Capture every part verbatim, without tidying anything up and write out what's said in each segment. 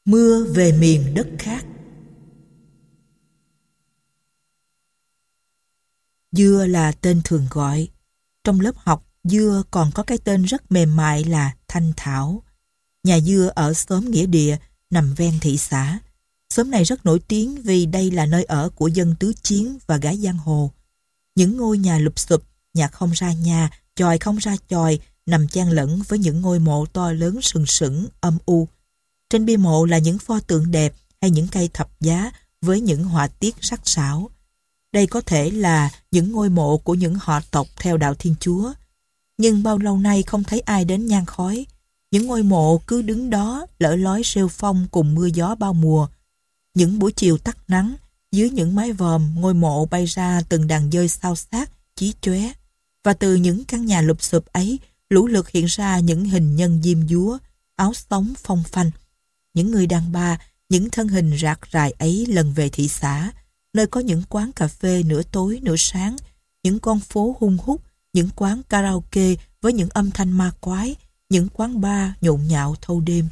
Mưa về miền đất khác. Dưa là tên thường gọi. Trong lớp học, dưa còn có cái tên rất mềm mại là Thanh Thảo. Nhà dưa ở xóm Nghĩa Địa, nằm ven thị xã. Xóm này rất nổi tiếng vì đây là nơi ở của dân tứ chiến và gái giang hồ. Những ngôi nhà lụp xụp, nhà không ra nhà, chòi không ra chòi, nằm chan lẫn với những ngôi mộ to lớn sừng sững, âm u. Trên bia mộ là những pho tượng đẹp hay những cây thập giá với những họa tiết sắc sảo. Đây có thể là những ngôi mộ của những họ tộc theo đạo Thiên Chúa. Nhưng bao lâu nay không thấy ai đến nhang khói. Những ngôi mộ cứ đứng đó lở lói rêu phong cùng mưa gió bao mùa. Những buổi chiều tắt nắng, dưới những mái vòm ngôi mộ bay ra từng đàn dơi xao xát, chí chóe. Và từ những căn nhà lụp xụp ấy, lũ lượt hiện ra những hình nhân diêm dúa, áo sống phong phanh. Những người đàn bà, những thân hình rạc rài ấy lần về thị xã, nơi có những quán cà phê nửa tối nửa sáng, những con phố hung hút, những quán karaoke với những âm thanh ma quái, những quán bar nhộn nhạo thâu đêm.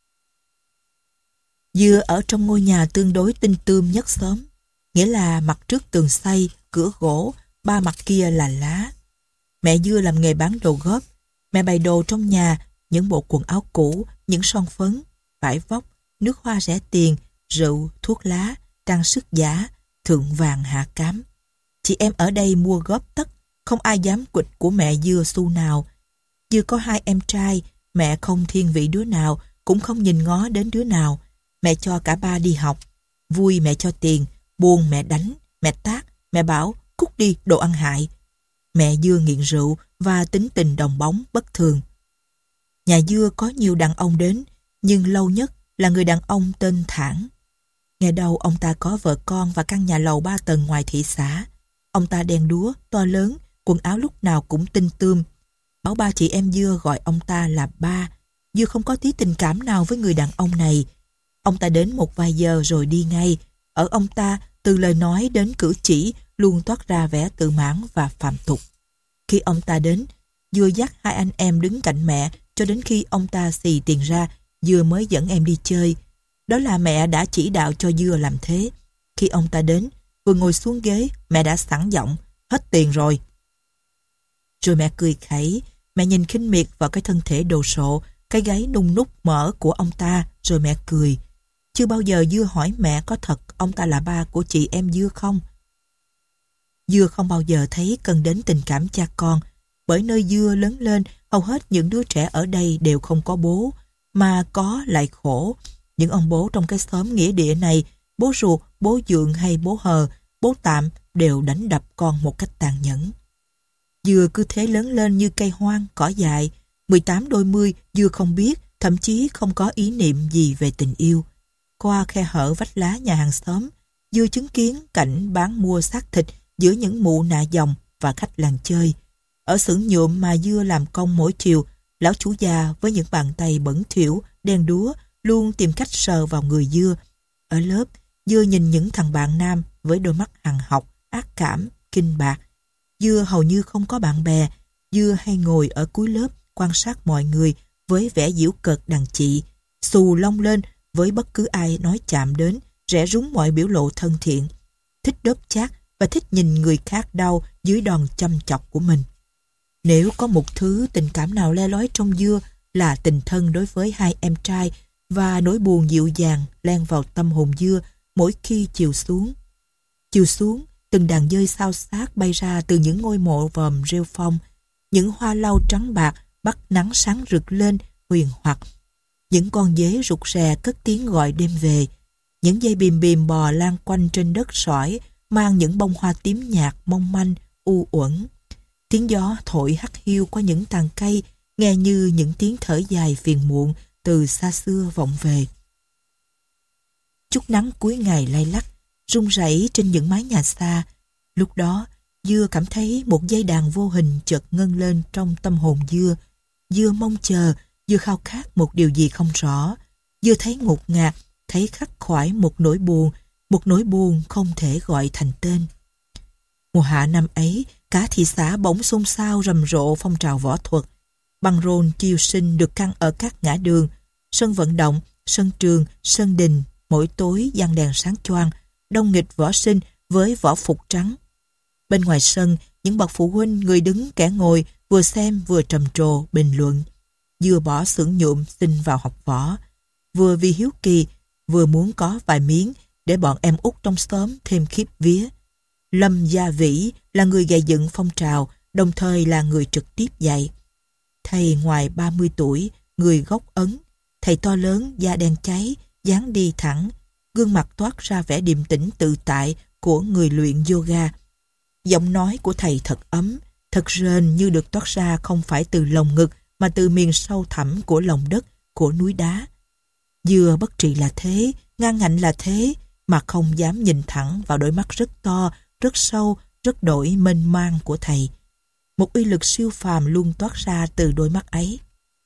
Dưa ở trong ngôi nhà tương đối tinh tươm nhất xóm, nghĩa là mặt trước tường xây, cửa gỗ, ba mặt kia là lá. Mẹ Dưa làm nghề bán đồ góp. Mẹ bày đồ trong nhà, những bộ quần áo cũ, những son phấn, vải vóc, nước hoa rẻ tiền, rượu, thuốc lá, trang sức giả, thượng vàng hạ cám. Chị em ở đây mua góp tất, không ai dám quỵt của mẹ Dưa xu nào. Dưa có hai em trai, mẹ không thiên vị đứa nào, cũng không nhìn ngó đến đứa nào. Mẹ cho cả ba đi học. Vui mẹ cho tiền, buồn mẹ đánh, mẹ tát, mẹ bảo cút đi đồ ăn hại. Mẹ Dưa nghiện rượu và tính tình đồng bóng bất thường. Nhà Dưa có nhiều đàn ông đến, nhưng lâu nhất là người đàn ông tên Thản. Nghe đâu ông ta có vợ con và căn nhà lầu ba tầng ngoài thị xã. Ông ta đen đúa, to lớn, quần áo lúc nào cũng tinh tươm. Bảo ba chị em Dưa gọi ông ta là ba. Dưa không có tí tình cảm nào với người đàn ông này. Ông ta đến một vài giờ rồi đi ngay. Ở ông ta, từ lời nói đến cử chỉ luôn toát ra vẻ tự mãn và phạm tục. Khi ông ta đến, Dưa dắt hai anh em đứng cạnh mẹ cho đến khi ông ta xì tiền ra, Dưa mới dẫn em đi chơi. Đó là mẹ đã chỉ đạo cho Dưa làm thế. Khi ông ta đến, vừa ngồi xuống ghế, mẹ đã sẵn giọng, hết tiền rồi. Rồi mẹ cười khẩy, mẹ nhìn khinh miệt vào cái thân thể đồ sộ, cái gáy nung núc mỡ của ông ta, rồi mẹ cười. Chưa bao giờ Dưa hỏi mẹ có thật ông ta là ba của chị em Dưa không? Dưa không bao giờ thấy cần đến tình cảm cha con, bởi nơi Dưa lớn lên, hầu hết những đứa trẻ ở đây đều không có bố, mà có lại khổ. Những ông bố trong cái xóm Nghĩa Địa này, bố ruột, bố dượng hay bố hờ, bố tạm đều đánh đập con một cách tàn nhẫn. Dưa cứ thế lớn lên như cây hoang, cỏ dại. mười tám đôi mươi, Dưa không biết, thậm chí không có ý niệm gì về tình yêu. Qua khe hở vách lá nhà hàng xóm, Dưa chứng kiến cảnh bán mua xác thịt giữa những mụ nạ dòng và khách làng chơi. Ở xưởng nhuộm mà Dưa làm công mỗi chiều, lão chủ già với những bàn tay bẩn thỉu, đen đúa luôn tìm cách sờ vào người Dưa. Ở lớp, Dưa nhìn những thằng bạn nam với đôi mắt hằn học, ác cảm, kinh bạc. Dưa hầu như không có bạn bè. Dưa hay ngồi ở cuối lớp quan sát mọi người với vẻ giễu cợt đàn chị, xù lông lên với bất cứ ai nói chạm đến, rẽ rúng mọi biểu lộ thân thiện, thích đớp chát và thích nhìn người khác đau dưới đòn chăm chọc của mình. Nếu có một thứ tình cảm nào le lói trong Dưa là tình thân đối với hai em trai và nỗi buồn dịu dàng len vào tâm hồn Dưa mỗi khi chiều xuống. Chiều xuống, từng đàn dơi xao xát bay ra từ những ngôi mộ vòm rêu phong, những hoa lau trắng bạc bắt nắng sáng rực lên huyền hoặc. Những con dế rụt rè cất tiếng gọi đêm về. Những dây bìm bìm bò lan quanh trên đất sỏi mang những bông hoa tím nhạt mong manh, u uẩn. Tiếng gió thổi hắt hiu qua những tàn cây, nghe như những tiếng thở dài phiền muộn từ xa xưa vọng về. Chút nắng cuối ngày lay lắc, rung rẩy trên những mái nhà xa. Lúc đó, Dưa cảm thấy một dây đàn vô hình chợt ngân lên trong tâm hồn Dưa. Dưa mong chờ, Dưa khao khát một điều gì không rõ. Dưa thấy ngột ngạt, thấy khắc khoải một nỗi buồn, một nỗi buồn không thể gọi thành tên. Mùa hạ năm ấy, cả thị xã bỗng xôn xao rầm rộ phong trào võ thuật. Băng rôn chiêu sinh được căng ở các ngã đường, sân vận động, Sân trường, sân đình, mỗi tối giăng đèn sáng choang, đông nghịch võ sinh với võ phục trắng. Bên ngoài sân, những bậc phụ huynh người đứng kẻ ngồi vừa xem vừa trầm trồ bình luận, vừa bỏ xưởng nhuộm xin vào học võ, vừa vì hiếu kỳ, vừa muốn có vài miếng để bọn em út trong xóm thêm khiếp vía. Lâm Gia Vĩ là người gầy dựng phong trào, đồng thời là người trực tiếp dạy. Thầy ngoài ba mươi tuổi, người gốc Ấn, thầy to lớn, da đen cháy, dáng đi thẳng, gương mặt toát ra vẻ điềm tĩnh tự tại của người luyện yoga. Giọng nói của thầy thật ấm, thật rền như được toát ra không phải từ lồng ngực mà từ miền sâu thẳm của lòng đất, của núi đá. Dừa bất trị là thế, ngang ngạnh là thế, mà không dám nhìn thẳng vào đôi mắt rất to, rất sâu, rất đổi mênh mang của thầy. Một uy lực siêu phàm luôn toát ra từ đôi mắt ấy.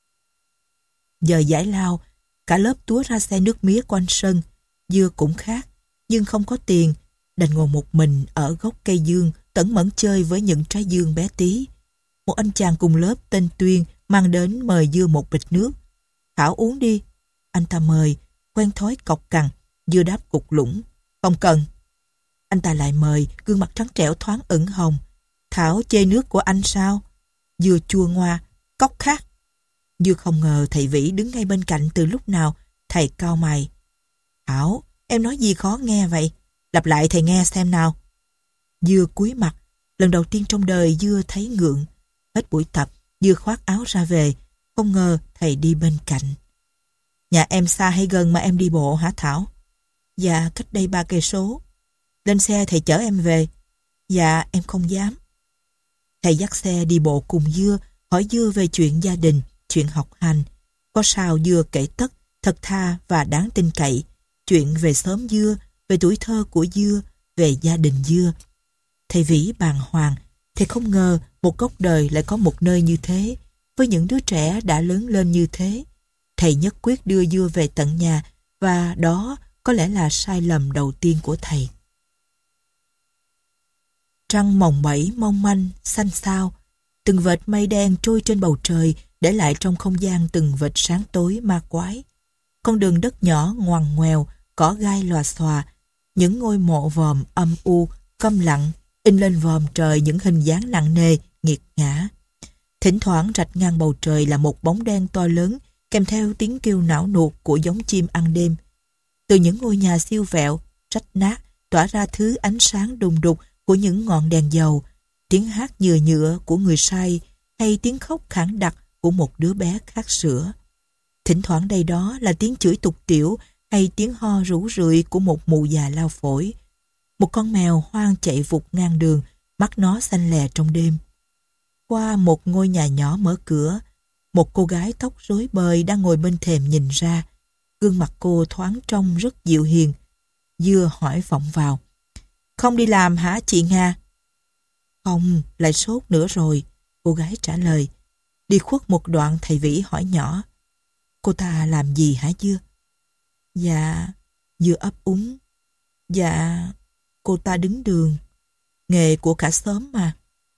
Giờ giải lao, cả lớp túa ra xe nước mía quanh sân. Dưa cũng khác, nhưng không có tiền, đành ngồi một mình ở gốc cây dương, tẩn mẫn chơi với những trái dương bé tí. Một anh chàng cùng lớp tên Tuyên mang đến mời Dưa một bịch nước. Thảo uống đi. Anh ta mời, quen thói cọc cằn. Dưa đáp cục lũng. Không cần. Anh ta lại mời, gương mặt trắng trẻo thoáng ửng hồng. Thảo chê nước của anh sao? Dưa chua ngoa, cốc khác. Dưa không ngờ thầy Vĩ đứng ngay bên cạnh từ lúc nào. Thầy cau mày. Thảo, em nói gì khó nghe vậy? Lặp lại thầy nghe xem nào. Dưa cúi mặt. Lần đầu tiên trong đời Dưa thấy ngượng. Hết buổi tập, Dưa khoác áo ra về. Không ngờ thầy đi bên cạnh. Nhà em xa hay gần mà em đi bộ hả Thảo? Dạ, cách đây ba cây số. Lên xe thầy chở em về. Dạ, em không dám. Thầy dắt xe đi bộ cùng Dưa, hỏi Dưa về chuyện gia đình, chuyện học hành. Có sao Dưa kể tất, thật tha và đáng tin cậy. Chuyện về xóm Dưa, về tuổi thơ của Dưa, về gia đình Dưa. Thầy Vĩ bàng hoàng, thầy không ngờ một góc đời lại có một nơi như thế, với những đứa trẻ đã lớn lên như thế. Thầy nhất quyết đưa Dưa về tận nhà, và đó có lẽ là sai lầm đầu tiên của thầy. Trăng mồng bảy mong manh, xanh xao, từng vệt mây đen trôi trên bầu trời, để lại trong không gian từng vệt sáng tối ma quái. Con đường đất nhỏ ngoằn ngoèo, cỏ gai lòa xòa, những ngôi mộ vòm âm u, câm lặng, in lên vòm trời những hình dáng nặng nề, nghiệt ngã. Thỉnh thoảng rạch ngang bầu trời là một bóng đen to lớn, kèm theo tiếng kêu não nuột của giống chim ăn đêm. Từ những ngôi nhà siêu vẹo, rách nát, tỏa ra thứ ánh sáng đùng đục của những ngọn đèn dầu, tiếng hát nhựa nhựa của người say, hay tiếng khóc khản đặc của một đứa bé khát sữa. Thỉnh thoảng đây đó là tiếng chửi tục tiểu hay tiếng ho rủ rượi của một mụ già lao phổi. Một con mèo hoang chạy vụt ngang đường, mắt nó xanh lè trong đêm. Qua một ngôi nhà nhỏ mở cửa, một cô gái tóc rối bời đang ngồi bên thềm nhìn ra. Gương mặt cô thoáng trông rất dịu hiền. Dưa hỏi vọng vào. Không đi làm hả chị Nga? Không, lại sốt nữa rồi. Cô gái trả lời. Đi khuất một đoạn thầy Vĩ hỏi nhỏ. Cô ta làm gì hả Dưa? Dạ, Dưa ấp úng. Dạ, cô ta đứng đường. Nghề của cả xóm mà.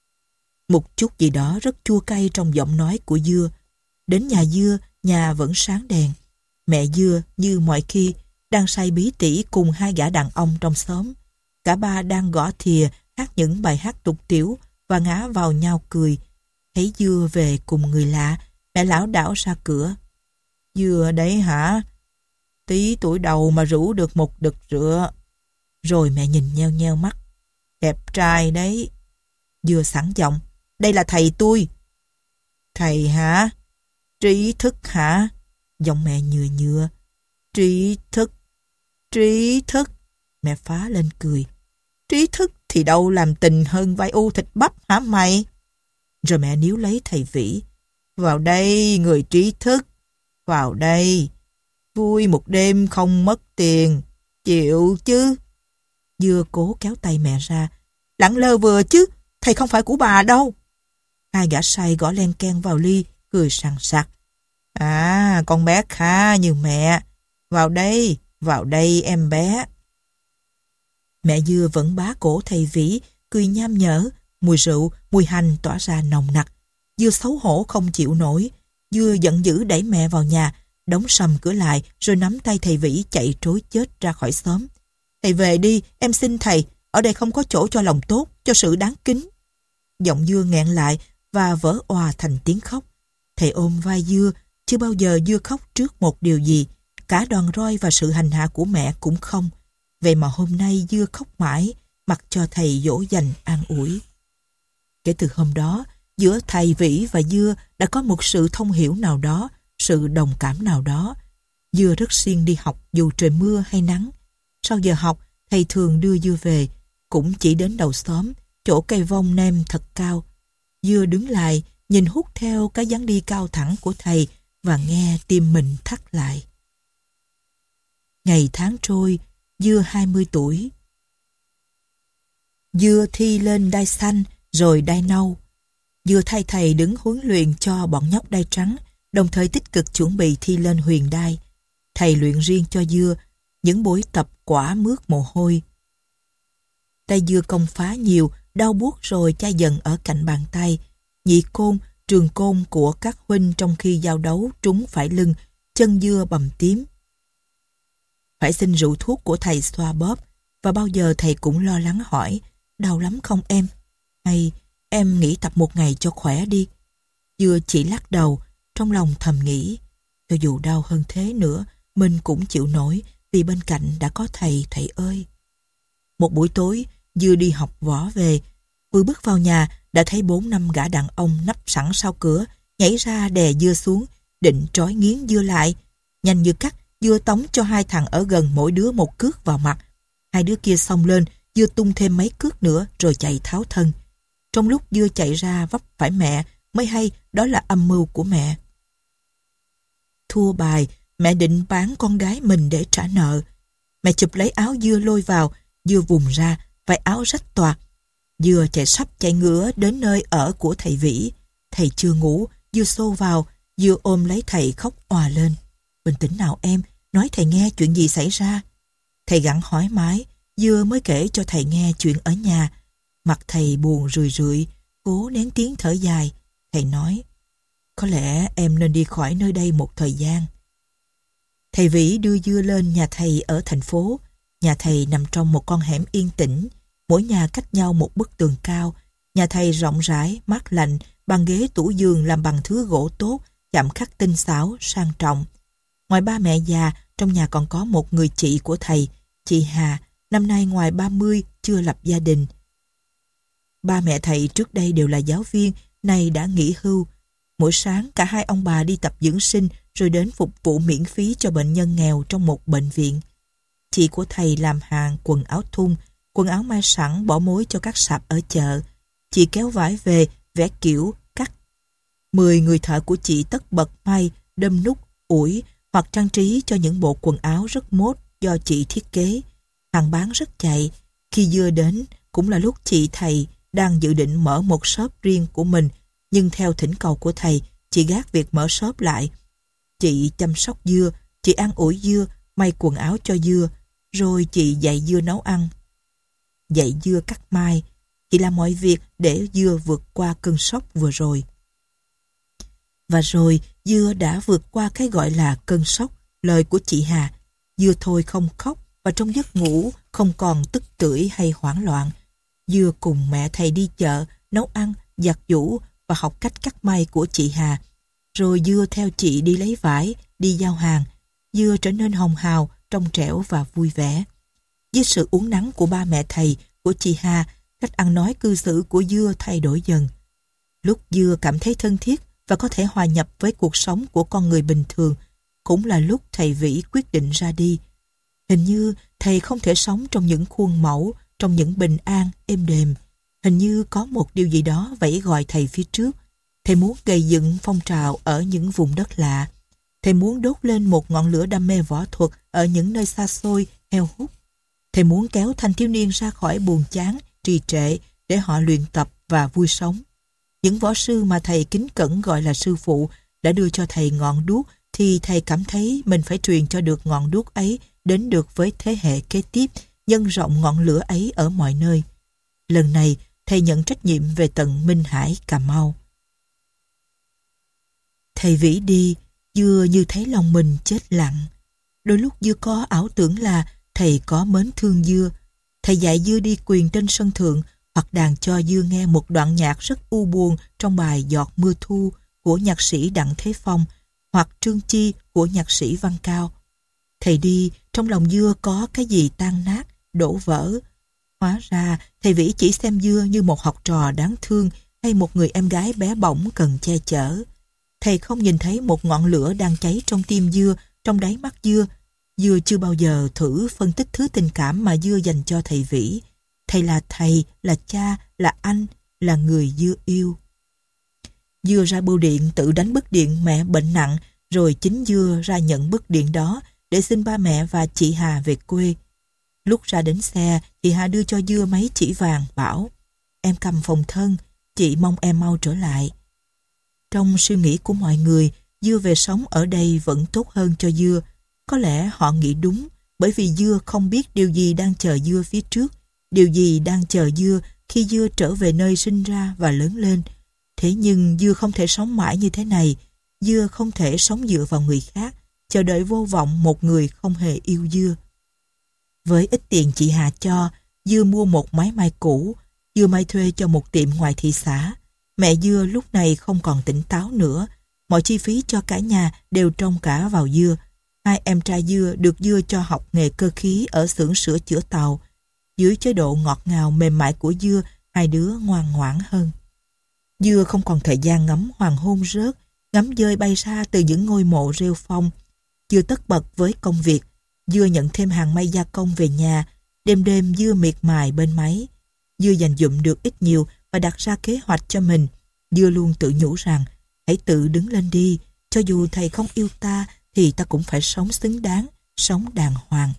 Một chút gì đó rất chua cay trong giọng nói của Dưa. Đến nhà Dưa, nhà vẫn sáng đèn. Mẹ Dưa như mọi khi đang say bí tỉ cùng hai gã đàn ông trong xóm. Cả ba đang gõ thìa hát những bài hát tục tiểu và ngã vào nhau cười. Thấy Dưa về cùng người lạ, mẹ lão đảo ra cửa. Dưa đấy hả? Tí tuổi đầu mà rủ được một đực rượu. Rồi mẹ nhìn nheo nheo mắt. Đẹp trai đấy. Dưa sẵn giọng. Đây là thầy tôi. Thầy hả? Trí thức hả? Giọng mẹ nhừa nhựa. Trí thức. Trí thức. Mẹ phá lên cười. Trí thức thì đâu làm tình hơn vai u thịt bắp hả mày? Rồi mẹ níu lấy thầy Vĩ. Vào đây người trí thức. Vào đây. Vui một đêm không mất tiền. Chịu chứ? Dưa cố kéo tay mẹ ra. Lẳng lơ vừa chứ. Thầy không phải của bà đâu. Hai gã say gõ len keng vào ly, cười sằng sặc. À, con bé khá như mẹ. Vào đây, vào đây em bé. Mẹ Dưa vẫn bá cổ thầy Vĩ, cười nham nhở. Mùi rượu, mùi hành tỏa ra nồng nặc. Dưa xấu hổ không chịu nổi. Dưa giận dữ đẩy mẹ vào nhà, đóng sầm cửa lại rồi nắm tay thầy Vĩ chạy trối chết ra khỏi xóm. Thầy về đi, em xin thầy, ở đây không có chỗ cho lòng tốt, cho sự đáng kính. Giọng Dưa nghẹn lại và vỡ òa thành tiếng khóc. Thầy ôm vai Dưa, chưa bao giờ Dưa khóc trước một điều gì, cả đòn roi và sự hành hạ của mẹ cũng không. Vậy mà hôm nay Dưa khóc mãi, mặc cho thầy dỗ dành an ủi. Kể từ hôm đó, giữa thầy Vĩ và Dưa đã có một sự thông hiểu nào đó, sự đồng cảm nào đó. Dưa rất siêng đi học dù trời mưa hay nắng. Sau giờ học, thầy thường đưa Dưa về, cũng chỉ đến đầu xóm, chỗ cây vong nem thật cao. Dưa đứng lại, nhìn hút theo cái dáng đi cao thẳng của thầy và nghe tim mình thắt lại. Ngày tháng trôi, Dưa hai mươi tuổi. Dưa thi lên đai xanh, rồi đai nâu. Dưa thay thầy đứng huấn luyện cho bọn nhóc đai trắng, đồng thời tích cực chuẩn bị thi lên huyền đai. Thầy luyện riêng cho Dưa những buổi tập quả mướt mồ hôi. Tay Dưa công phá nhiều, đau buốt rồi chai dần ở cạnh bàn tay. Nhị côn, trường côn của các huynh trong khi giao đấu trúng phải lưng, chân Dưa bầm tím. Phải xin rượu thuốc của thầy xoa bóp, và bao giờ thầy cũng lo lắng hỏi, đau lắm không em? Hay em nghỉ tập một ngày cho khỏe đi. Dưa chỉ lắc đầu, trong lòng thầm nghĩ, cho dù đau hơn thế nữa, mình cũng chịu nổi, vì bên cạnh đã có thầy, thầy ơi. Một buổi tối, Dưa đi học võ về, vừa bước vào nhà đã thấy bốn năm gã đàn ông nấp sẵn sau cửa, nhảy ra đè Dưa xuống, định trói nghiến Dưa lại. Nhanh như cắt, Dưa tống cho hai thằng ở gần mỗi đứa một cước vào mặt. Hai đứa kia xông lên, Dưa tung thêm mấy cước nữa rồi chạy tháo thân. Trong lúc Dưa chạy ra vấp phải mẹ, mới hay đó là âm mưu của mẹ. Thua bài, mẹ định bán con gái mình để trả nợ. Mẹ chụp lấy áo Dưa lôi vào, Dưa vùng ra, vài áo rách toạc. Dưa chạy sắp chạy ngửa đến nơi ở của thầy Vĩ. Thầy chưa ngủ, Dưa xô vào, Dưa ôm lấy thầy khóc òa lên. Bình tĩnh nào em, nói thầy nghe chuyện gì xảy ra. Thầy gặng hỏi mãi, Dưa mới kể cho thầy nghe chuyện ở nhà. Mặt thầy buồn rười rượi, cố nén tiếng thở dài. Thầy nói, có lẽ em nên đi khỏi nơi đây một thời gian. Thầy Vĩ đưa Dưa lên nhà thầy ở thành phố. Nhà thầy nằm trong một con hẻm yên tĩnh, mỗi nhà cách nhau một bức tường cao. Nhà thầy rộng rãi, mát lạnh, bàn ghế tủ giường làm bằng thứ gỗ tốt, chạm khắc tinh xảo, sang trọng. Ngoài ba mẹ già, trong nhà còn có một người chị của thầy, chị Hà, năm nay ngoài ba mươi, chưa lập gia đình. Ba mẹ thầy trước đây đều là giáo viên, nay đã nghỉ hưu. Mỗi sáng cả hai ông bà đi tập dưỡng sinh rồi đến phục vụ miễn phí cho bệnh nhân nghèo trong một bệnh viện. Chị của thầy làm hàng quần áo thun, quần áo may sẵn bỏ mối cho các sạp ở chợ. Chị kéo vải về, vẽ kiểu, cắt. Mười người thợ của chị tất bật may, đâm nút, ủi hoặc trang trí cho những bộ quần áo rất mốt do chị thiết kế. Hàng bán rất chạy. Khi Dưa đến cũng là lúc chị thầy đang dự định mở một shop riêng của mình, nhưng theo thỉnh cầu của thầy, chị gác việc mở shop lại. Chị chăm sóc Dưa, chị ăn ủi Dưa, may quần áo cho Dưa, rồi chị dạy Dưa nấu ăn, dạy Dưa cắt may. Chị làm mọi việc để Dưa vượt qua cơn sốc vừa rồi. Và rồi Dưa đã vượt qua cái gọi là cơn sốc, lời của chị Hà. Dưa thôi không khóc, và trong giấc ngủ không còn tức tưởi hay hoảng loạn. Dưa cùng mẹ thầy đi chợ, nấu ăn, giặt giũ và học cách cắt may của chị Hà. Rồi Dưa theo chị đi lấy vải, đi giao hàng. Dưa trở nên hồng hào, trong trẻo và vui vẻ. Với sự uốn nắn của ba mẹ thầy, của chị Hà, cách ăn nói cư xử của Dưa thay đổi dần. Lúc Dưa cảm thấy thân thiết và có thể hòa nhập với cuộc sống của con người bình thường, cũng là lúc thầy Vĩ quyết định ra đi. Hình như thầy không thể sống trong những khuôn mẫu, trong những bình an, êm đềm. Hình như có một điều gì đó vẫy gọi thầy phía trước. Thầy muốn gây dựng phong trào ở những vùng đất lạ. Thầy muốn đốt lên một ngọn lửa đam mê võ thuật ở những nơi xa xôi, heo hút. Thầy muốn kéo thanh thiếu niên ra khỏi buồn chán, trì trệ để họ luyện tập và vui sống. Những võ sư mà thầy kính cẩn gọi là sư phụ đã đưa cho thầy ngọn đuốc, thì thầy cảm thấy mình phải truyền cho được ngọn đuốc ấy đến được với thế hệ kế tiếp, nhân rộng ngọn lửa ấy ở mọi nơi. Lần này, thầy nhận trách nhiệm về tận Minh Hải, Cà Mau. Thầy Vĩ đi, Dưa như thấy lòng mình chết lặng. Đôi lúc Dưa có ảo tưởng là thầy có mến thương Dưa. Thầy dạy Dưa đi quyền trên sân thượng hoặc đàn cho Dưa nghe một đoạn nhạc rất u buồn trong bài Giọt mưa thu của nhạc sĩ Đặng Thế Phong hoặc Trương Chi của nhạc sĩ Văn Cao. Thầy đi, trong lòng Dưa có cái gì tan nát, đổ vỡ. Hóa ra, thầy Vĩ chỉ xem Dưa như một học trò đáng thương hay một người em gái bé bỏng cần che chở. Thầy không nhìn thấy một ngọn lửa đang cháy trong tim Dưa, trong đáy mắt Dưa. Dưa chưa bao giờ thử phân tích thứ tình cảm mà Dưa dành cho thầy Vĩ. Thầy là thầy, là cha, là anh, là người Dưa yêu. Dưa ra bưu điện tự đánh bức điện mẹ bệnh nặng, rồi chính Dưa ra nhận bức điện đó để xin ba mẹ và chị Hà về quê. Lúc ra đến xe, chị Hà đưa cho Dưa mấy chỉ vàng, bảo: "Em cầm phòng thân, chị mong em mau trở lại." Trong suy nghĩ của mọi người, Dưa về sống ở đây vẫn tốt hơn cho Dưa. Có lẽ họ nghĩ đúng, bởi vì Dưa không biết điều gì đang chờ Dưa phía trước, điều gì đang chờ Dưa khi Dưa trở về nơi sinh ra và lớn lên. Thế nhưng Dưa không thể sống mãi như thế này. Dưa không thể sống dựa vào người khác, chờ đợi vô vọng một người không hề yêu Dưa. Với ít tiền chị Hà cho, Dưa mua một máy may cũ. Dưa may thuê cho một tiệm ngoài thị xã. Mẹ Dưa lúc này không còn tỉnh táo nữa. Mọi chi phí cho cả nhà đều trông cả vào Dưa. Hai em trai Dưa được Dưa cho học nghề cơ khí ở xưởng sửa chữa tàu. Dưới chế độ ngọt ngào mềm mại của Dưa, hai đứa ngoan ngoãn hơn. Dưa không còn thời gian ngắm hoàng hôn rớt, ngắm dơi bay xa từ những ngôi mộ rêu phong. Dưa tất bật với công việc. Dưa nhận thêm hàng may gia công về nhà. Đêm đêm Dưa miệt mài bên máy. Dưa dành dụm được ít nhiều và đặt ra kế hoạch cho mình. Dưa luôn tự nhủ rằng: "Hãy tự đứng lên đi. Cho dù thầy không yêu ta thì ta cũng phải sống xứng đáng, sống đàng hoàng."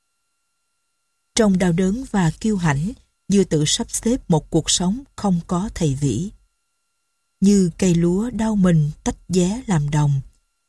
Trong đau đớn và kiêu hãnh, Dưa tự sắp xếp một cuộc sống không có thầy Vĩ. Như cây lúa đau mình tách vé làm đồng.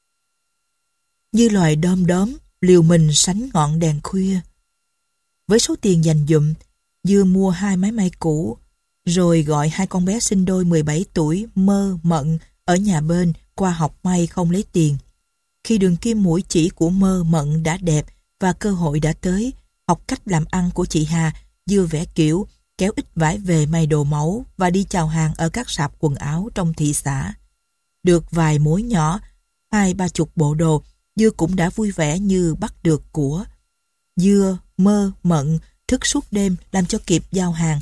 Như loài đom đóm liều mình sánh ngọn đèn khuya. Với số tiền dành dụm, Dưa mua hai máy may cũ, rồi gọi hai con bé sinh đôi mười bảy tuổi Mơ, Mận ở nhà bên qua học may không lấy tiền. Khi đường kim mũi chỉ của Mơ, Mận đã đẹp và cơ hội đã tới, học cách làm ăn của chị Hà, Dưa vẽ kiểu, kéo ít vải về may đồ mẫu và đi chào hàng ở các sạp quần áo trong thị xã. Được vài mối nhỏ, hai ba chục bộ đồ, Dưa cũng đã vui vẻ như bắt được của. Dưa, Mơ, Mận thức suốt đêm làm cho kịp giao hàng.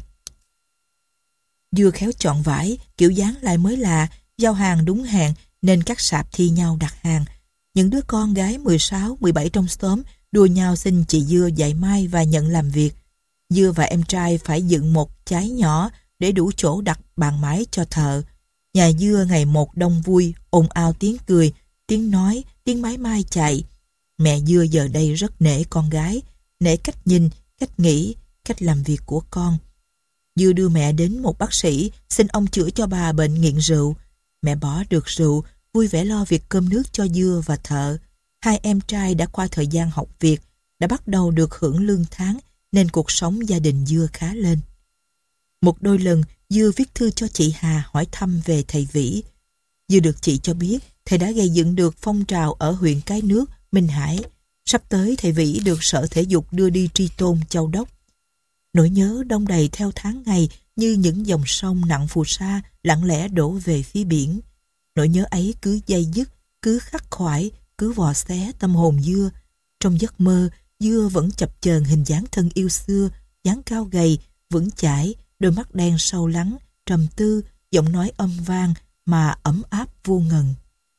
Dưa khéo chọn vải, kiểu dáng lại mới lạ, giao hàng đúng hẹn nên các sạp thi nhau đặt hàng. Những đứa con gái mười sáu, mười bảy trong xóm đua nhau xin chị Dưa dạy may và nhận làm việc. Dưa và em trai phải dựng một chái nhỏ để đủ chỗ đặt bàn máy cho thợ. Nhà Dưa ngày một đông vui, ồn ào tiếng cười, tiếng nói, tiếng máy may chạy. Mẹ Dưa giờ đây rất nể con gái, nể cách nhìn, cách nghĩ, cách làm việc của con. Dưa đưa mẹ đến một bác sĩ, xin ông chữa cho bà bệnh nghiện rượu. Mẹ bỏ được rượu, vui vẻ lo việc cơm nước cho Dưa và thợ. Hai em trai đã qua thời gian học việc, đã bắt đầu được hưởng lương tháng, nên cuộc sống gia đình Dưa khá lên. Một đôi lần, Dưa viết thư cho chị Hà hỏi thăm về thầy Vĩ. Dưa được chị cho biết thầy đã gây dựng được phong trào ở huyện Cái Nước, Minh Hải. Sắp tới thầy Vĩ được Sở Thể dục đưa đi tri tôn Châu Đốc. Nỗi nhớ đong đầy theo tháng ngày như những dòng sông nặng phù sa lặng lẽ đổ về phía biển. Nỗi nhớ ấy cứ day dứt, cứ khắc khoải, cứ vò xé tâm hồn Dưa. Trong giấc mơ, Dưa vẫn chập chờn hình dáng thân yêu xưa, dáng cao gầy, vững chãi, đôi mắt đen sâu lắng, trầm tư, giọng nói âm vang mà ấm áp vô ngần.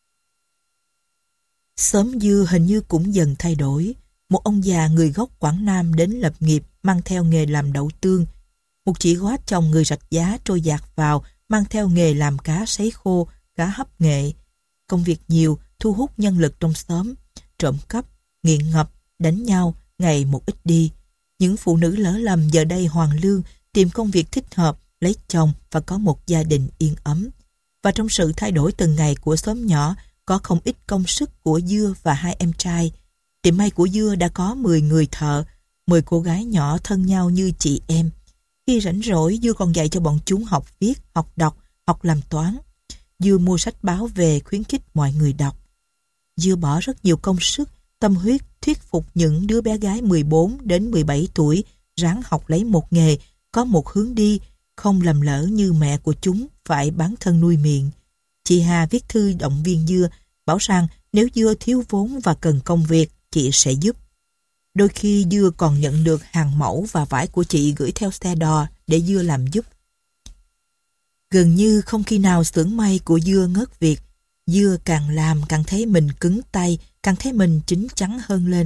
Xóm Dưa hình như cũng dần thay đổi. Một ông già người gốc Quảng Nam đến lập nghiệp mang theo nghề làm đậu tương. Một chị góa chồng người Rạch Giá trôi dạt vào mang theo nghề làm cá sấy khô, cá hấp nghệ. Công việc nhiều, thu hút nhân lực trong xóm. Trộm cắp, nghiện ngập, đánh nhau, ngày một ít đi. Những phụ nữ lỡ lầm giờ đây hoàn lương, tìm công việc thích hợp, lấy chồng và có một gia đình yên ấm. Và trong sự thay đổi từng ngày của xóm nhỏ, có không ít công sức của Dưa và hai em trai. Tiệm may của Dưa đã có mười người thợ, mười cô gái nhỏ thân nhau như chị em. Khi rảnh rỗi, Dưa còn dạy cho bọn chúng học viết, học đọc, học làm toán. Dưa mua sách báo về khuyến khích mọi người đọc. Dưa bỏ rất nhiều công sức, tâm huyết thuyết phục những đứa bé gái mười bốn đến mười bảy tuổi ráng học lấy một nghề, có một hướng đi, không lầm lỡ như mẹ của chúng phải bán thân nuôi miệng. Chị Hà viết thư động viên Dưa, bảo rằng nếu Dưa thiếu vốn và cần công việc, chị sẽ giúp. Đôi khi Dưa còn nhận được hàng mẫu và vải của chị gửi theo xe đò để Dưa làm giúp. Gần như không khi nào xưởng may của Dưa ngớt việc. Dưa càng làm càng thấy mình cứng tay, càng thấy mình chín chắn hơn lên.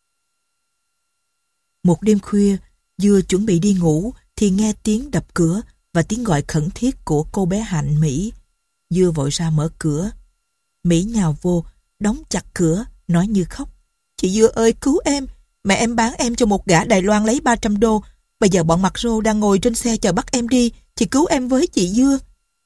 Một đêm khuya, Dưa chuẩn bị đi ngủ thì nghe tiếng đập cửa và tiếng gọi khẩn thiết của cô bé Hạnh Mỹ. Dưa vội ra mở cửa. Mỹ nhào vô, đóng chặt cửa, nói như khóc: "Chị Dưa ơi, cứu em! Mẹ em bán em cho một gã Đài Loan lấy ba trăm đô. Bây giờ bọn mặt rô đang ngồi trên xe chờ bắt em đi. Chị cứu em với chị Dưa."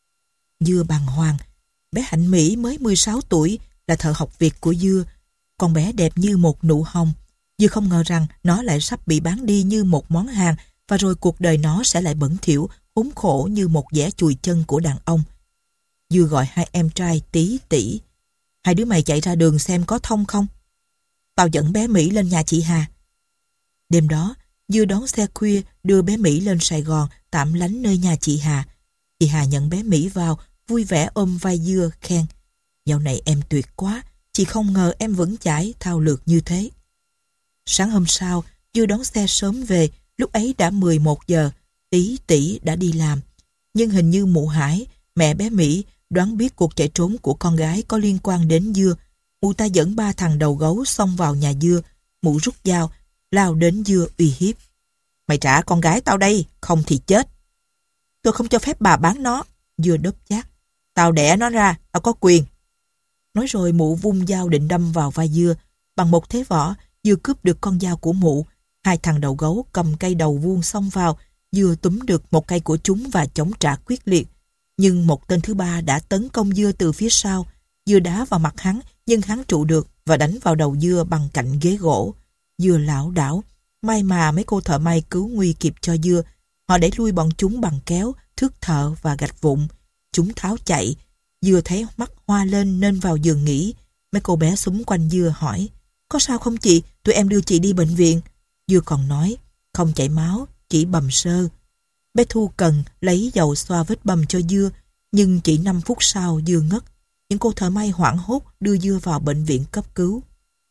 Dưa bàng hoàng. Bé Hạnh Mỹ mới mười sáu tuổi, là thợ học việc của Dưa. Con bé đẹp như một nụ hồng. Dưa không ngờ rằng nó lại sắp bị bán đi như một món hàng, và rồi cuộc đời nó sẽ lại bẩn thỉu, khốn khổ như một dẻ chùi chân của đàn ông. Dưa gọi hai em trai Tí Tỉ. "Hai đứa mày chạy ra đường xem có thông không? Tao dẫn bé Mỹ lên nhà chị Hà." Đêm đó, Dưa đón xe khuya đưa bé Mỹ lên Sài Gòn tạm lánh nơi nhà chị Hà. Chị Hà nhận bé Mỹ vào, vui vẻ ôm vai Dưa khen: "Dạo này em tuyệt quá, chị không ngờ em vững chãi thao lược như thế." Sáng hôm sau, Dưa đón xe sớm về, lúc ấy đã mười một giờ, Tí Tỉ đã đi làm. Nhưng hình như mụ Hải, mẹ bé Mỹ, đoán biết cuộc chạy trốn của con gái có liên quan đến Dưa. Mụ ta dẫn ba thằng đầu gấu xông vào nhà Dưa. Mụ rút dao, lao đến Dưa uy hiếp: "Mày trả con gái tao đây, không thì chết." "Tôi không cho phép bà bán nó." Dưa đớp chát: "Tao đẻ nó ra, tao có quyền." Nói rồi mụ vung dao định đâm vào vai Dưa. Bằng một thế võ, Dưa cướp được con dao của mụ. Hai thằng đầu gấu cầm cây đầu vuông xông vào. Dưa túm được một cây của chúng và chống trả quyết liệt. Nhưng một tên thứ ba đã tấn công Dưa từ phía sau. Dưa đá vào mặt hắn, nhưng hắn trụ được và đánh vào đầu Dưa bằng cạnh ghế gỗ. Dưa lảo đảo. May mà mấy cô thợ may cứu nguy kịp cho Dưa. Họ đẩy lui bọn chúng bằng kéo, thước thợ và gạch vụn. Chúng tháo chạy. Dưa thấy mắt hoa lên nên vào giường nghỉ. Mấy cô bé xúm quanh Dưa hỏi: "Có sao không chị? Tụi em đưa chị đi bệnh viện." Dưa còn nói: "Không chảy máu, chỉ bầm sơ." Bé Thu cần lấy dầu xoa vết bầm cho Dưa, nhưng chỉ năm phút sau Dưa ngất. Những cô thợ may hoảng hốt đưa Dưa vào bệnh viện cấp cứu.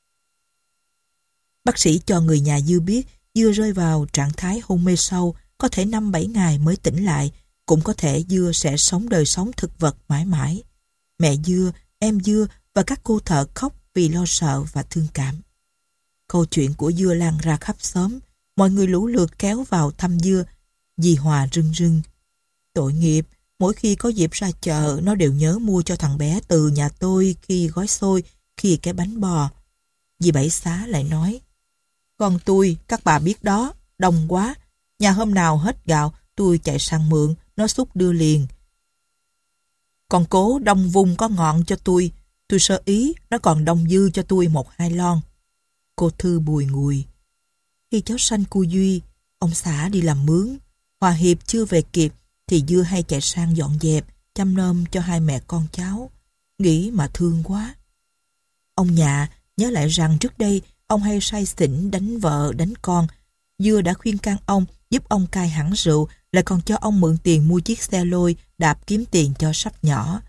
Bác sĩ cho người nhà Dưa biết Dưa rơi vào trạng thái hôn mê sâu, có thể năm bảy ngày mới tỉnh lại, cũng có thể Dưa sẽ sống đời sống thực vật mãi mãi. Mẹ Dưa, em Dưa và các cô thợ khóc vì lo sợ và thương cảm. Câu chuyện của Dưa lan ra khắp xóm, mọi người lũ lượt kéo vào thăm Dưa. Dì Hòa rưng rưng: "Tội nghiệp, mỗi khi có dịp ra chợ, nó đều nhớ mua cho thằng bé từ nhà tôi khi gói xôi, khi cái bánh bò." Dì Bảy Xá lại nói: "Con tôi, các bà biết đó, đông quá. Nhà hôm nào hết gạo, tôi chạy sang mượn, nó xúc đưa liền. Còn cố đông vùng có ngọn cho tôi, tôi sơ ý, nó còn đông dư cho tôi một hai lon." Cô Thư bùi ngùi: "Khi cháu sanh cu Duy, ông xã đi làm mướn. Hòa Hiệp chưa về kịp thì Dưa hay chạy sang dọn dẹp, chăm nom cho hai mẹ con cháu. Nghĩ mà thương quá." Ông Nhạ nhớ lại rằng trước đây ông hay say xỉn đánh vợ đánh con. Dưa đã khuyên can ông, giúp ông cai hẳn rượu, lại còn cho ông mượn tiền mua chiếc xe lôi đạp kiếm tiền cho sắp nhỏ.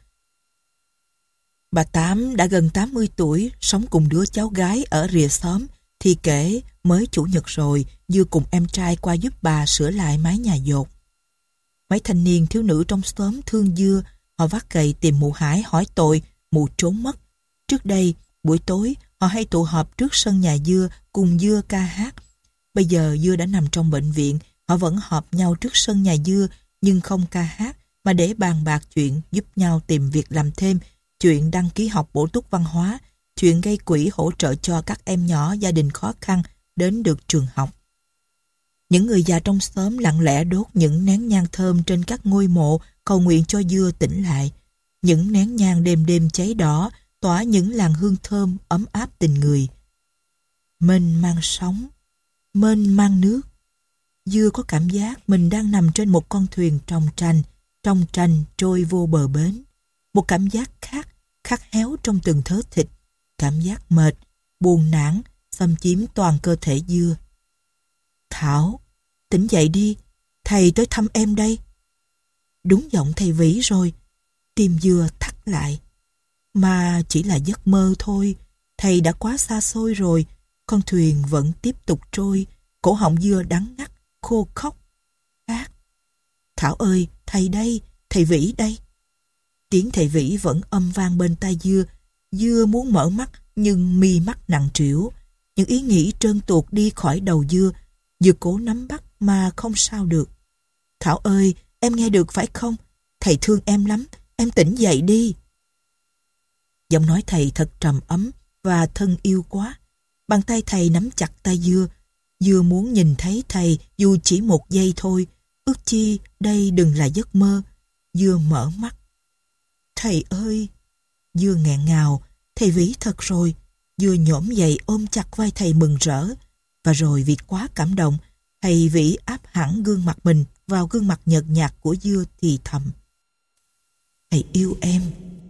Bà Tám đã gần tám mươi tuổi, sống cùng đứa cháu gái ở rìa xóm, thì kể mới chủ nhật rồi, Dưa cùng em trai qua giúp bà sửa lại mái nhà dột. Mấy thanh niên thiếu nữ trong xóm thương Dưa, họ vác gậy tìm mụ Hải hỏi tội, mụ trốn mất. Trước đây, buổi tối, họ hay tụ họp trước sân nhà Dưa cùng Dưa ca hát. Bây giờ Dưa đã nằm trong bệnh viện, họ vẫn họp nhau trước sân nhà Dưa, nhưng không ca hát, mà để bàn bạc chuyện giúp nhau tìm việc làm thêm, chuyện đăng ký học bổ túc văn hóa, chuyện gây quỹ hỗ trợ cho các em nhỏ gia đình khó khăn đến được trường học. Những người già trong xóm lặng lẽ đốt những nén nhang thơm trên các ngôi mộ, cầu nguyện cho Dưa tỉnh lại. Những nén nhang đêm đêm cháy đỏ, tỏa những làn hương thơm ấm áp tình người. Mênh mang sóng, mênh mang nước. Dưa có cảm giác mình đang nằm trên một con thuyền trong tranh, trong tranh trôi vô bờ bến. Một cảm giác khác, khát héo trong từng thớ thịt, cảm giác mệt, buồn nản, xâm chiếm toàn cơ thể Dưa. Thảo, tỉnh dậy đi, thầy tới thăm em đây. Đúng giọng thầy Vĩ rồi. Tim Dưa thắt lại. Mà chỉ là giấc mơ thôi, thầy đã quá xa xôi rồi, con thuyền vẫn tiếp tục trôi, cổ họng Dưa đắng ngắt, khô khóc. Ác. Thảo ơi, thầy đây, thầy Vĩ đây. Tiếng thầy Vĩ vẫn âm vang bên tai Dưa. Dưa muốn mở mắt nhưng mi mắt nặng trĩu. Những ý nghĩ trơn tuột đi khỏi đầu Dưa. Dưa cố nắm bắt mà không sao được. Thảo ơi, em nghe được phải không? Thầy thương em lắm, em tỉnh dậy đi. Giọng nói thầy thật trầm ấm và thân yêu quá. Bàn tay thầy nắm chặt tay Dưa. Dưa muốn nhìn thấy thầy dù chỉ một giây thôi. Ước chi đây đừng là giấc mơ. Dưa mở mắt. Thầy ơi! Dưa nghẹn ngào. Thầy Vĩ thật rồi. Dưa nhổm dậy ôm chặt vai thầy mừng rỡ. Và rồi vì quá cảm động, thầy Vĩ áp hẳn gương mặt mình vào gương mặt nhợt nhạt của Dưa thì thầm. Thầy yêu em.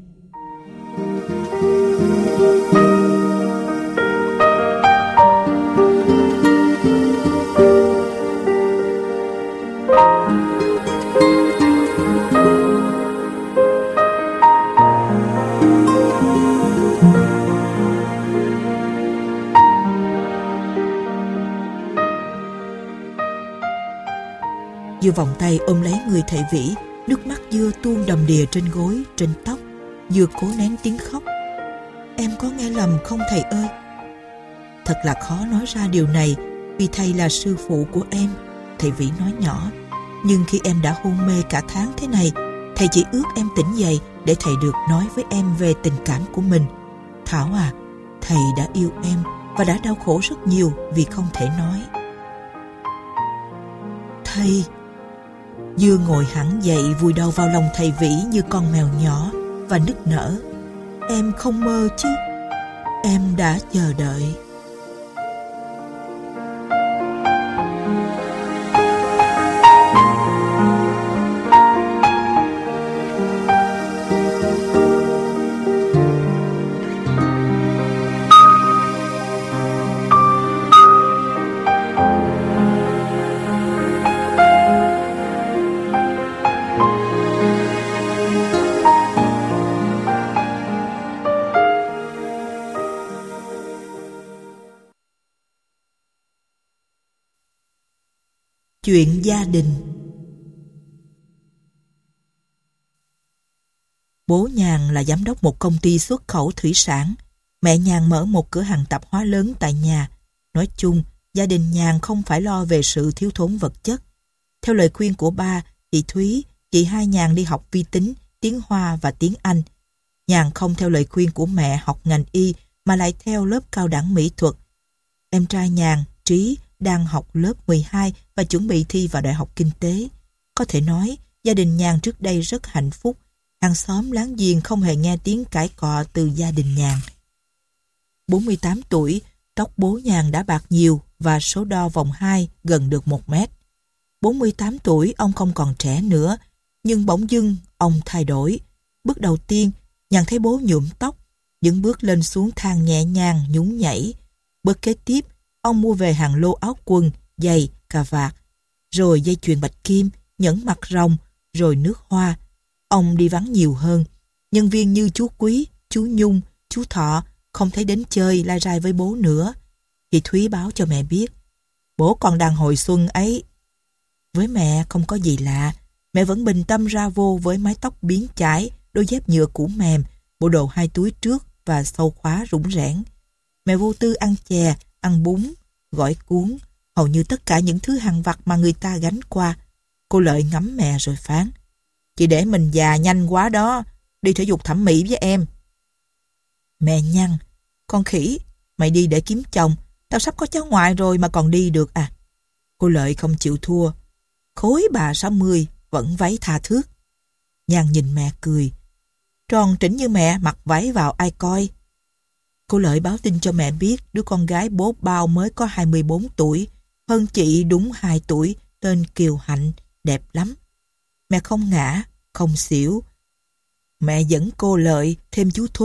Dưa vòng tay ôm lấy người thầy Vĩ, nước mắt Dưa tuôn đầm đìa trên gối, trên tóc. Dưa cố nén tiếng khóc. Em có nghe lầm không thầy ơi? Thật là khó nói ra điều này, vì thầy là sư phụ của em, thầy Vĩ nói nhỏ. Nhưng khi em đã hôn mê cả tháng thế này, thầy chỉ ước em tỉnh dậy để thầy được nói với em về tình cảm của mình. Thảo à, thầy đã yêu em và đã đau khổ rất nhiều vì không thể nói. Thầy! Dưa ngồi hẳn dậy, vùi đầu vào lòng thầy Vĩ như con mèo nhỏ và nức nở. Em không mơ chứ? Em đã chờ đợi. Chuyện gia đình. Bố Nhàn là giám đốc một công ty xuất khẩu thủy sản. Mẹ Nhàn mở một cửa hàng tạp hóa lớn tại nhà. Nói chung, gia đình Nhàn không phải lo về sự thiếu thốn vật chất. Theo lời khuyên của ba, chị Thúy, chị hai Nhàn đi học vi tính, tiếng Hoa và tiếng Anh. Nhàn không theo lời khuyên của mẹ học ngành y mà lại theo lớp cao đẳng mỹ thuật. Em trai Nhàn, Trí, đang học lớp mười hai và chuẩn bị thi vào Đại học Kinh tế. Có thể nói, gia đình Nhàn trước đây rất hạnh phúc. Hàng xóm láng giềng không hề nghe tiếng cãi cọ từ gia đình Nhàn. bốn mươi tám tuổi, tóc bố Nhàn đã bạc nhiều và số đo vòng hai gần được một mét. bốn mươi tám tuổi, ông không còn trẻ nữa, nhưng bỗng dưng ông thay đổi. Bước đầu tiên, Nhàn thấy bố nhuộm tóc, những bước lên xuống thang nhẹ nhàng, nhún nhảy. Bước kế tiếp, ông mua về hàng lô áo quần, giày, cà vạt, rồi dây chuyền bạch kim, nhẫn mặt rồng, rồi nước hoa. Ông đi vắng nhiều hơn. Nhân viên như chú Quý, chú Nhung, chú Thọ không thấy đến chơi lai rai với bố nữa. Chị Thúy báo cho mẹ biết. Bố còn đang hồi xuân ấy. Với mẹ không có gì lạ. Mẹ vẫn bình tâm ra vô với mái tóc biến chải, đôi dép nhựa cũ mềm, bộ đồ hai túi trước và sâu khóa rủng rẽn. Mẹ vô tư ăn chè, ăn bún, gỏi cuốn, hầu như tất cả những thứ hàng vặt mà người ta gánh qua. Cô Lợi ngắm mẹ rồi phán. Chị để mình già nhanh quá đó, đi thể dục thẩm mỹ với em. Mẹ nhăn. Con khỉ, mày đi để kiếm chồng, tao sắp có cháu ngoại rồi mà còn đi được à? Cô Lợi không chịu thua. Khối bà sáu mươi, vẫn váy tha thước. Nhàn nhìn mẹ cười. Tròn trĩnh như mẹ, mặc váy vào ai coi. Cô Lợi báo tin cho mẹ biết đứa con gái bố bao mới có hai mươi bốn tuổi, hơn chị đúng hai tuổi, tên Kiều Hạnh, đẹp lắm. Mẹ không ngã, không xỉu. Mẹ dẫn cô Lợi, thêm chú Thuấn,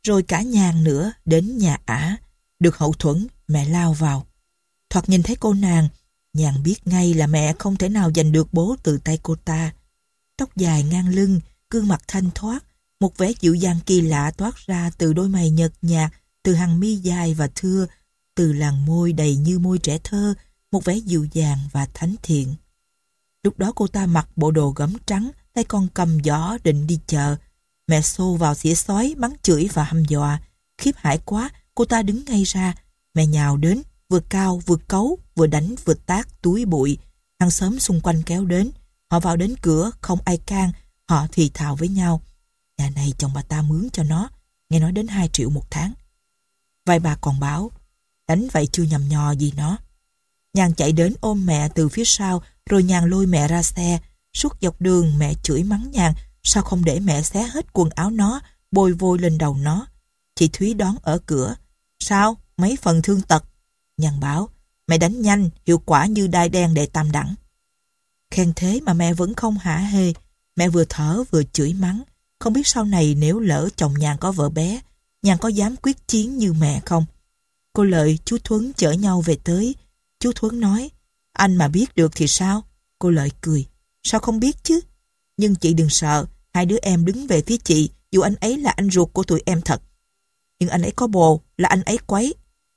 rồi cả Nhàn nữa đến nhà ả. Được hậu thuẫn, mẹ lao vào. Thoạt nhìn thấy cô nàng, Nhàn biết ngay là mẹ không thể nào giành được bố từ tay cô ta. Tóc dài ngang lưng, gương mặt thanh thoát, một vẻ dịu dàng kỳ lạ toát ra từ đôi mày nhợt nhạt, từ hàng mi dài và thưa, từ làn môi đầy như môi trẻ thơ, một vẻ dịu dàng và thánh thiện. Lúc đó cô ta mặc bộ đồ gấm trắng, tay con cầm giỏ định đi chợ. Mẹ xô vào xỉa xói, mắng chửi và hăm dọa. Khiếp hãi quá, cô ta đứng ngay ra. Mẹ nhào đến, vừa cao vừa cấu, vừa đánh vừa tát túi bụi. Hàng xóm xung quanh kéo đến. Họ vào đến cửa, không ai can. Họ thì thào với nhau. Nhà này chồng bà ta mướn cho nó, nghe nói đến hai triệu một tháng. Vài bà còn bảo, đánh vậy chưa nhầm nhò gì nó. Nhàn chạy đến ôm mẹ từ phía sau, rồi Nhàn lôi mẹ ra xe. Suốt dọc đường mẹ chửi mắng Nhàn, sao không để mẹ xé hết quần áo nó, bôi vôi lên đầu nó. Chị Thúy đón ở cửa. Sao? Mấy phần thương tật? Nhàn bảo, mẹ đánh nhanh, hiệu quả như đai đen đệ tam đẳng. Khen thế mà mẹ vẫn không hả hê. Mẹ vừa thở vừa chửi mắng. Không biết sau này nếu lỡ chồng Nhàn có vợ bé, Nhàn có dám quyết chiến như mẹ không? Cô Lợi, chú Thuấn chở nhau về tới. Chú Thuấn nói, anh mà biết được thì sao? Cô Lợi cười, sao không biết chứ? Nhưng chị đừng sợ, hai đứa em đứng về phía chị, dù anh ấy là anh ruột của tụi em thật. Nhưng anh ấy có bồ, là anh ấy quấy.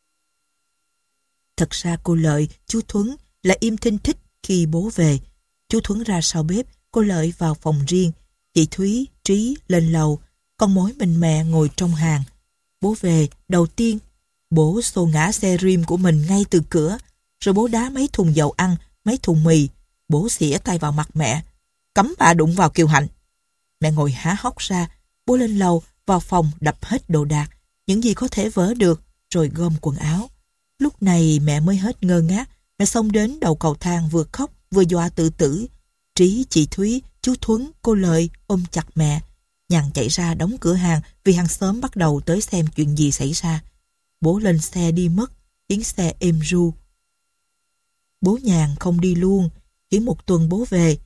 Thật ra cô Lợi, chú Thuấn là im thinh thích khi bố về. Chú Thuấn ra sau bếp, cô Lợi vào phòng riêng. Chị Thúy, Trí lên lầu, còn mỗi mình mẹ ngồi trong hàng. Bố về, đầu tiên, bố xô ngã xe rim của mình ngay từ cửa, rồi bố đá mấy thùng dầu ăn, mấy thùng mì. Bố xỉa tay vào mặt mẹ. Cấm bà đụng vào Kiều Hạnh. Mẹ ngồi há hốc ra. Bố lên lầu, vào phòng đập hết đồ đạc, những gì có thể vỡ được, rồi gom quần áo. Lúc này mẹ mới hết ngơ ngác. Mẹ xông đến đầu cầu thang vừa khóc vừa dọa tự tử. Trí, chị Thúy, chú Thuấn, cô Lợi ôm chặt mẹ. Nhàn chạy ra đóng cửa hàng vì hàng xóm bắt đầu tới xem chuyện gì xảy ra. Bố lên xe đi mất, tiếng xe êm ru. Bố Nhàn không đi luôn, chỉ một tuần bố về.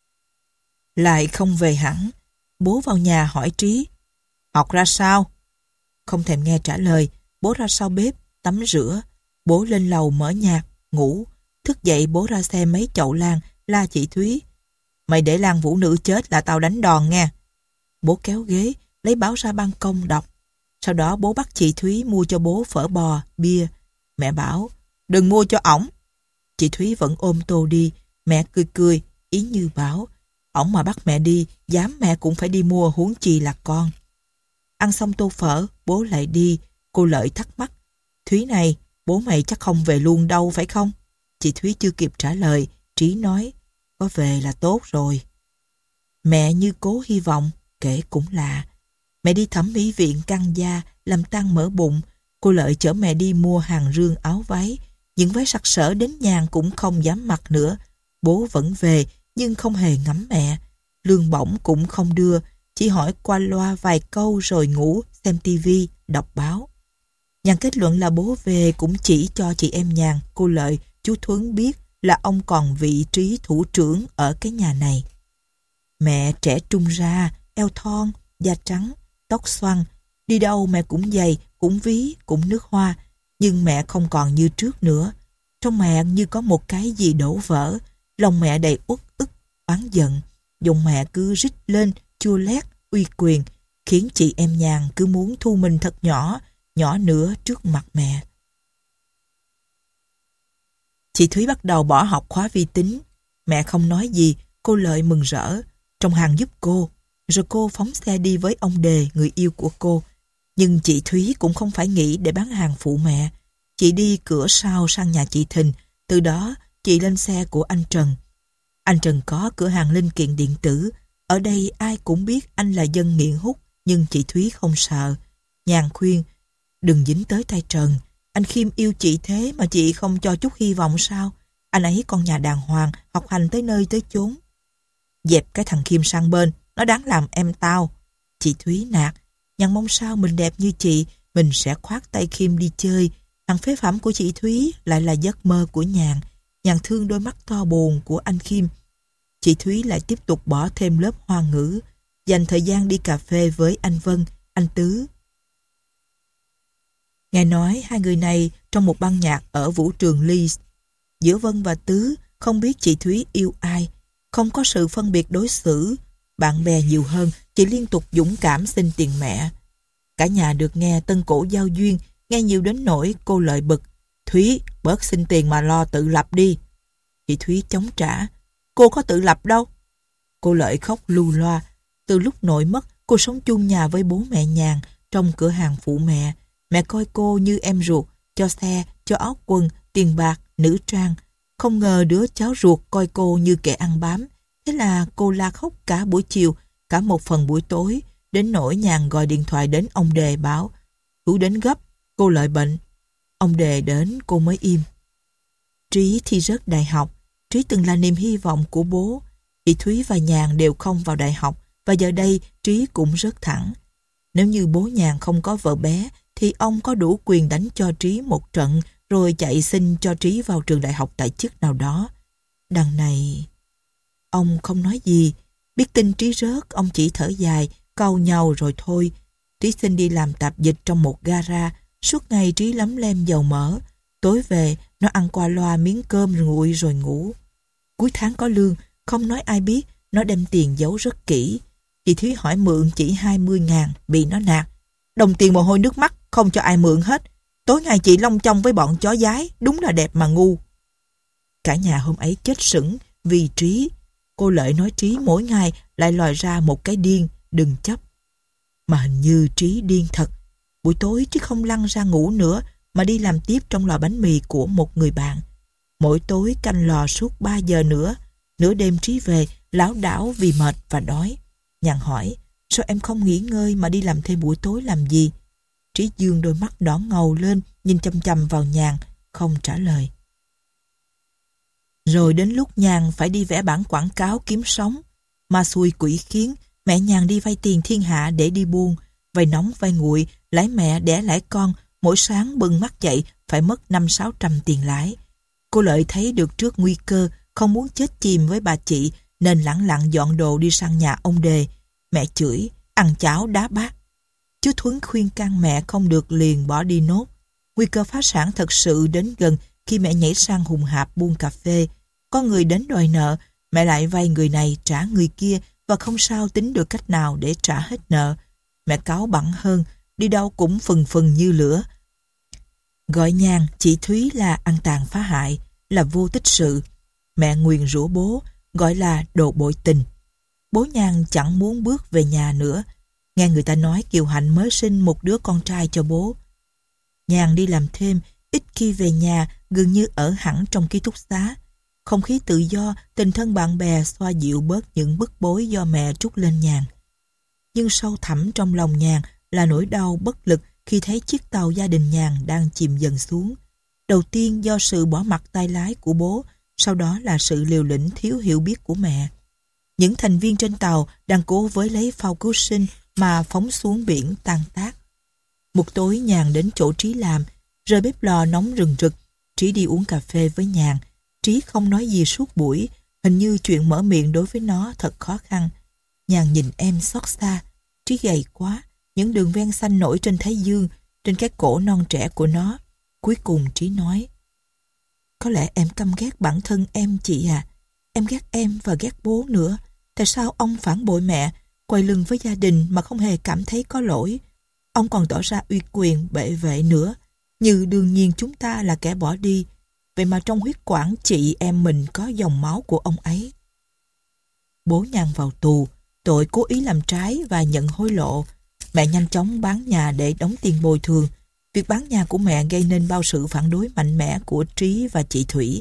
Lại không về hẳn. Bố vào nhà hỏi Trí, học ra sao? Không thèm nghe trả lời. Bố ra sau bếp, tắm rửa. Bố lên lầu mở nhạc, ngủ. Thức dậy bố ra xem mấy chậu lan, la chị Thúy. Mày để Lan Vũ Nữ chết là tao đánh đòn nghe. Bố kéo ghế, lấy báo ra ban công đọc. Sau đó bố bắt chị Thúy mua cho bố phở bò, bia. Mẹ bảo, đừng mua cho ổng. Chị Thúy vẫn ôm tô đi. Mẹ cười cười, ý như bảo, ổng mà bắt mẹ đi, dám mẹ cũng phải đi mua, huống chi là con. Ăn xong tô phở, bố lại đi. Cô Lợi thắc mắc, Thúy này, bố mày chắc không về luôn đâu phải không? Chị Thúy chưa kịp trả lời, Trí nói, có về là tốt rồi. Mẹ như cố hy vọng, kể cũng lạ. Mẹ đi thẩm mỹ viện căng da, làm tăng mỡ bụng. Cô Lợi chở mẹ đi mua hàng rương áo váy. Những váy sặc sỡ đến Nhàn cũng không dám mặc nữa. Bố vẫn về, nhưng không hề ngắm mẹ. Lương bổng cũng không đưa, chỉ hỏi qua loa vài câu rồi ngủ, xem tivi, đọc báo. Nhàn kết luận là bố về cũng chỉ cho chị em Nhàn, cô Lợi, chú Thuấn biết là ông còn vị trí thủ trưởng ở cái nhà này. Mẹ trẻ trung ra, eo thon, da trắng, tóc xoăn. Đi đâu mẹ cũng giày, cũng ví, cũng nước hoa. Nhưng mẹ không còn như trước nữa. Trong mẹ như có một cái gì đổ vỡ. Lòng mẹ đầy uất ức, oán giận. Giọng mẹ cứ rít lên, chua lét, uy quyền, khiến chị em Nhàn cứ muốn thu mình thật nhỏ, nhỏ nữa trước mặt mẹ. Chị Thúy bắt đầu bỏ học khóa vi tính. Mẹ không nói gì, cô Lợi mừng rỡ. Trong hàng giúp cô, rồi cô phóng xe đi với ông Đề, người yêu của cô. Nhưng chị Thúy cũng không phải nghĩ để bán hàng phụ mẹ. Chị đi cửa sau sang nhà chị Thìn, từ đó chị lên xe của anh Trần. Anh Trần có cửa hàng linh kiện điện tử. Ở đây ai cũng biết anh là dân nghiện hút, nhưng chị Thúy không sợ. Nhàn khuyên, đừng dính tới tay Trần. Anh Khiêm yêu chị thế mà chị không cho chút hy vọng sao? Anh ấy con nhà đàng hoàng, học hành tới nơi tới chốn. Dẹp cái thằng Khiêm sang bên, nó đáng làm em tao. Chị Thúy nạt, Nhàn mong sao mình đẹp như chị, mình sẽ khoác tay Khiêm đi chơi. Thằng phế phẩm của chị Thúy lại là giấc mơ của Nhàn. Nhàn thương đôi mắt to buồn của anh Khiêm. Chị Thúy lại tiếp tục bỏ thêm lớp hoa ngữ, dành thời gian đi cà phê với anh Vân, anh Tứ. Nghe nói hai người này trong một ban nhạc ở vũ trường Leeds. Giữa Vân và Tứ không biết chị Thúy yêu ai, không có sự phân biệt đối xử. Bạn bè nhiều hơn, chị liên tục dũng cảm xin tiền mẹ. Cả nhà được nghe tân cổ giao duyên, nghe nhiều đến nỗi cô Lợi bực. Thúy, bớt xin tiền mà lo tự lập đi. Chị Thúy chống trả. Cô có tự lập đâu. Cô Lợi khóc lu loa. Từ lúc nội mất, cô sống chung nhà với bố mẹ Nhàn trong cửa hàng phụ mẹ. Mẹ coi cô như em ruột, cho xe, cho áo quần, tiền bạc, nữ trang. Không ngờ đứa cháu ruột coi cô như kẻ ăn bám. Thế là cô la khóc cả buổi chiều, cả một phần buổi tối, đến nỗi Nhàn gọi điện thoại đến ông Đề báo Hữu đến gấp, cô Lợi bệnh. Ông Đề đến cô mới im. Trí thi rớt đại học. Trí từng là niềm hy vọng của bố. Chị Thúy và Nhàn đều không vào đại học và giờ đây Trí cũng rớt thẳng. Nếu như bố Nhàn không có vợ bé thì ông có đủ quyền đánh cho Trí một trận rồi chạy xin cho Trí vào trường đại học tại chức nào đó. Đằng này... Ông không nói gì. Biết tin Trí rớt, ông chỉ thở dài, cau nhau rồi thôi. Trí xin đi làm tạp dịch trong một gara. Suốt ngày Trí lấm lem dầu mỡ. Tối về, nó ăn qua loa miếng cơm nguội rồi ngủ. Cuối tháng có lương, không nói ai biết, nó đem tiền giấu rất kỹ. Chị Thúy hỏi mượn chỉ hai mươi ngàn, bị nó nạt. Đồng tiền mồ hôi nước mắt, không cho ai mượn hết. Tối ngày chị lông chông với bọn chó dái, đúng là đẹp mà ngu. Cả nhà hôm ấy chết sững vì Trí. Cô Lợi nói Trí mỗi ngày lại lòi ra một cái điên, đừng chấp. Mà hình như Trí điên thật. Buổi tối Trí không lăn ra ngủ nữa mà đi làm tiếp trong lò bánh mì của một người bạn. Mỗi tối canh lò suốt ba giờ nữa. Nửa đêm Trí về, lảo đảo vì mệt và đói. Nhàn hỏi, sao em không nghỉ ngơi mà đi làm thêm buổi tối làm gì? Trí dương đôi mắt đỏ ngầu lên, nhìn chăm chăm vào Nhàn, không trả lời. Rồi đến lúc Nhàn phải đi vẽ bản quảng cáo kiếm sống. Ma xui quỷ khiến, mẹ Nhàn đi vay tiền thiên hạ để đi buôn. Vay nóng vay nguội, lãi mẹ đẻ lãi con, mỗi sáng bừng mắt dậy phải mất năm sáu trăm tiền lãi. Cô Lợi thấy được trước nguy cơ, không muốn chết chìm với bà chị, nên lẳng lặng dọn đồ đi sang nhà ông Đề. Mẹ chửi, ăn cháo đá bát. Chú Thuấn khuyên can mẹ không được liền bỏ đi nốt. Nguy cơ phá sản thật sự đến gần khi mẹ nhảy sang Hùng Hạp buôn cà phê. Có người đến đòi nợ, mẹ lại vay người này trả người kia và không sao tính được cách nào để trả hết nợ. Mẹ cáu bẳn hơn, đi đâu cũng phừng phừng như lửa. Gọi Nhàn, chị Thúy là ăn tàn phá hại, là vô tích sự. Mẹ nguyền rủa bố, gọi là đồ bội tình. Bố Nhàn chẳng muốn bước về nhà nữa. Nghe người ta nói Kiều Hạnh mới sinh một đứa con trai cho bố. Nhàn đi làm thêm, ít khi về nhà, gần như ở hẳn trong ký túc xá. Không khí tự do, tình thân bạn bè xoa dịu bớt những bức bối do mẹ trút lên Nhàn. Nhưng sâu thẳm trong lòng Nhàn là nỗi đau bất lực khi thấy chiếc tàu gia đình Nhàn đang chìm dần xuống. Đầu tiên do sự bỏ mặc tay lái của bố, sau đó là sự liều lĩnh thiếu hiểu biết của mẹ. Những thành viên trên tàu đang cố với lấy phao cứu sinh mà phóng xuống biển tan tác. Một tối Nhàn đến chỗ Trí làm, rời bếp lò nóng rừng rực. Trí đi uống cà phê với Nhàn. Trí không nói gì suốt buổi, hình như chuyện mở miệng đối với nó thật khó khăn. Nhàn nhìn em xót xa. Trí gầy quá, những đường ven xanh nổi trên thái dương, trên cái cổ non trẻ của nó. Cuối cùng Trí nói, có lẽ em căm ghét bản thân em chị à. Em ghét em và ghét bố nữa. Tại sao ông phản bội mẹ, quay lưng với gia đình mà không hề cảm thấy có lỗi? Ông còn tỏ ra uy quyền bệ vệ nữa, như đương nhiên chúng ta là kẻ bỏ đi. Vậy mà trong huyết quản chị em mình có dòng máu của ông ấy. Bố Nhàn vào tù, tội cố ý làm trái và nhận hối lộ. Mẹ nhanh chóng bán nhà để đóng tiền bồi thường. Việc bán nhà của mẹ gây nên bao sự phản đối mạnh mẽ của Trí và chị Thủy.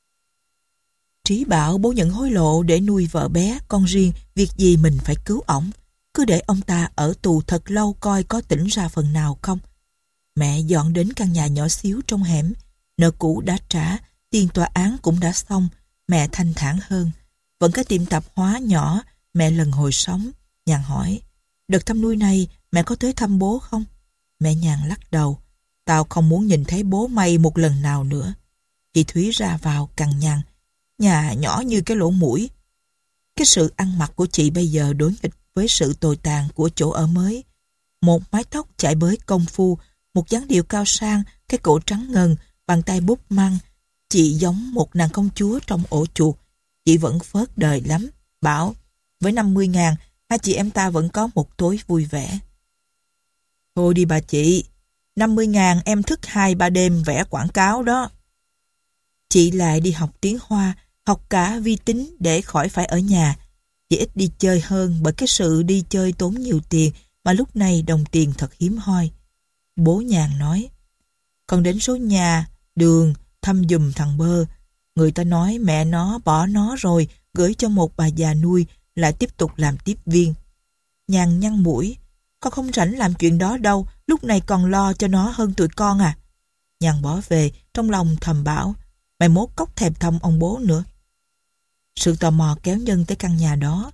Trí bảo bố nhận hối lộ để nuôi vợ bé, con riêng, việc gì mình phải cứu ổng. Cứ để ông ta ở tù thật lâu coi có tỉnh ra phần nào không. Mẹ dọn đến căn nhà nhỏ xíu trong hẻm. Nợ cũ đã trả, tiền tòa án cũng đã xong. Mẹ thanh thản hơn. Vẫn cái tiệm tạp hóa nhỏ, mẹ lần hồi sống. Nhàn hỏi, đợt thăm nuôi này mẹ có tới thăm bố không? Mẹ Nhàn lắc đầu. Tao không muốn nhìn thấy bố mày một lần nào nữa. Chị Thúy ra vào cằn nhằn. Nhà nhỏ như cái lỗ mũi. Cái sự ăn mặc của chị bây giờ đối nghịch với sự tồi tàn của chỗ ở mới. Một mái tóc chải bới công phu, một dáng điệu cao sang, cái cổ trắng ngần, bàn tay búp măng. Chị giống một nàng công chúa trong ổ chuột. Chị vẫn phớt đời lắm, bảo với năm mươi ngàn, hai chị em ta vẫn có một tối vui vẻ. Thôi đi bà chị, năm mươi ngàn em thức hai ba đêm vẽ quảng cáo đó. Chị lại đi học tiếng Hoa, học cả vi tính để khỏi phải ở nhà. Chị ít đi chơi hơn bởi cái sự đi chơi tốn nhiều tiền mà lúc này đồng tiền thật hiếm hoi. Bố Nhàn nói, con đến số nhà, đường, thăm giùm thằng Bơ. Người ta nói mẹ nó bỏ nó rồi, gửi cho một bà già nuôi, lại tiếp tục làm tiếp viên. Nhàn nhăn mũi, con không rảnh làm chuyện đó đâu, lúc này còn lo cho nó hơn tụi con à. Nhàn bỏ về, trong lòng thầm bảo, mày mốt cóc thèm thăm ông bố nữa. Sự tò mò kéo Nhân tới căn nhà đó.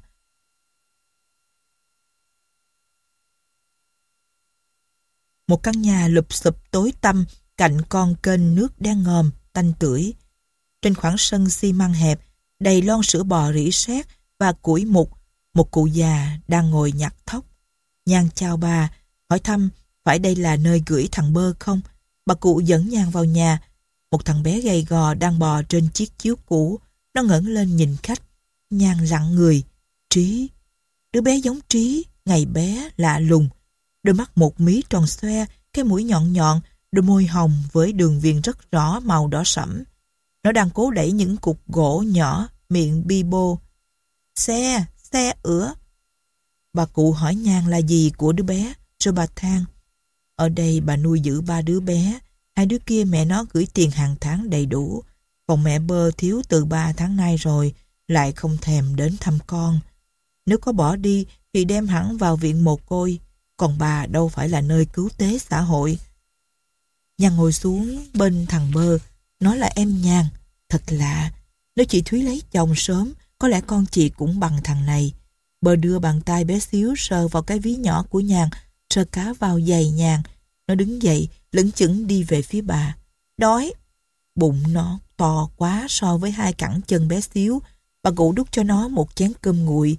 Một căn nhà lụp xụp tối tăm cạnh con kênh nước đen ngòm, tanh tưởi. Trên khoảng sân xi măng hẹp, đầy lon sữa bò rỉ sét và củi mục, một cụ già đang ngồi nhặt thóc. Nhàn chào bà, hỏi thăm phải đây là nơi gửi thằng Bơ không? Bà cụ dẫn Nhàn vào nhà. Một thằng bé gầy gò đang bò trên chiếc chiếu cũ. Nó ngẩng lên nhìn khách. Nhàn lặng người. Trí. Đứa bé giống Trí, ngày bé, lạ lùng. Đôi mắt một mí tròn xoe, cái mũi nhọn nhọn, đôi môi hồng với đường viền rất rõ màu đỏ sẫm. Nó đang cố đẩy những cục gỗ nhỏ, miệng bi bô. Xe, xe ửa. Bà cụ hỏi Nhàn là gì của đứa bé, rồi bà than. Ở đây bà nuôi giữ ba đứa bé, hai đứa kia mẹ nó gửi tiền hàng tháng đầy đủ. Còn mẹ Bơ thiếu từ ba tháng nay rồi, lại không thèm đến thăm con. Nếu có bỏ đi thì đem hẳn vào viện mồ côi, còn bà đâu phải là nơi cứu tế xã hội. Nhàn ngồi xuống bên thằng Bơ, nó là em Nhàn. Thật lạ, nếu chị Thúy lấy chồng sớm, có lẽ con chị cũng bằng thằng này. Bơ đưa bàn tay bé xíu sờ vào cái ví nhỏ của Nhàn, sờ cá vào giày Nhàn. Nó đứng dậy, lững chững đi về phía bà. Đói. Bụng nó to quá so với hai cẳng chân bé xíu. Bà cụ đút cho nó một chén cơm nguội,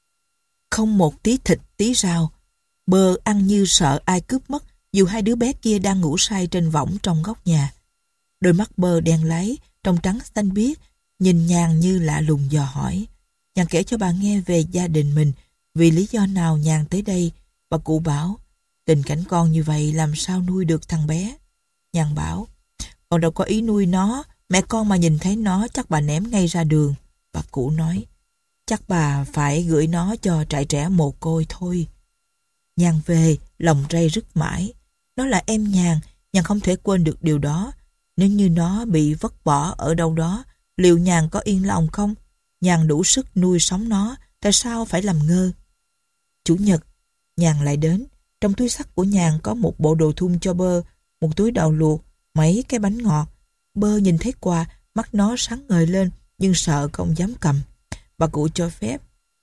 không một tí thịt tí rau. Bơ ăn như sợ ai cướp mất, dù hai đứa bé kia đang ngủ say trên võng trong góc nhà. Đôi mắt Bơ đen láy, trong trắng xanh biếc, nhìn Nhàn như lạ lùng dò hỏi. Nhàn kể cho bà nghe về gia đình mình, vì lý do nào Nhàn tới đây. Bà cụ bảo, tình cảnh con như vậy làm sao nuôi được thằng bé. Nhàn bảo, con đâu có ý nuôi nó, mẹ con mà nhìn thấy nó chắc bà ném ngay ra đường. Bà cụ nói, chắc bà phải gửi nó cho trại trẻ mồ côi thôi. Nhàn về, lòng ray rứt mãi. Nó là em Nhàn, Nhàn không thể quên được điều đó. Nếu như nó bị vứt bỏ ở đâu đó, liệu Nhàn có yên lòng không? Nhàn đủ sức nuôi sống nó, tại sao phải làm ngơ? Chủ nhật, Nhàn lại đến. Trong túi xách của Nhàn có một bộ đồ thun cho Bơ, một túi đậu luộc, mấy cái bánh ngọt. Bơ nhìn thấy quà, mắt nó sáng ngời lên, nhưng sợ không dám cầm. Bà cụ cho phép.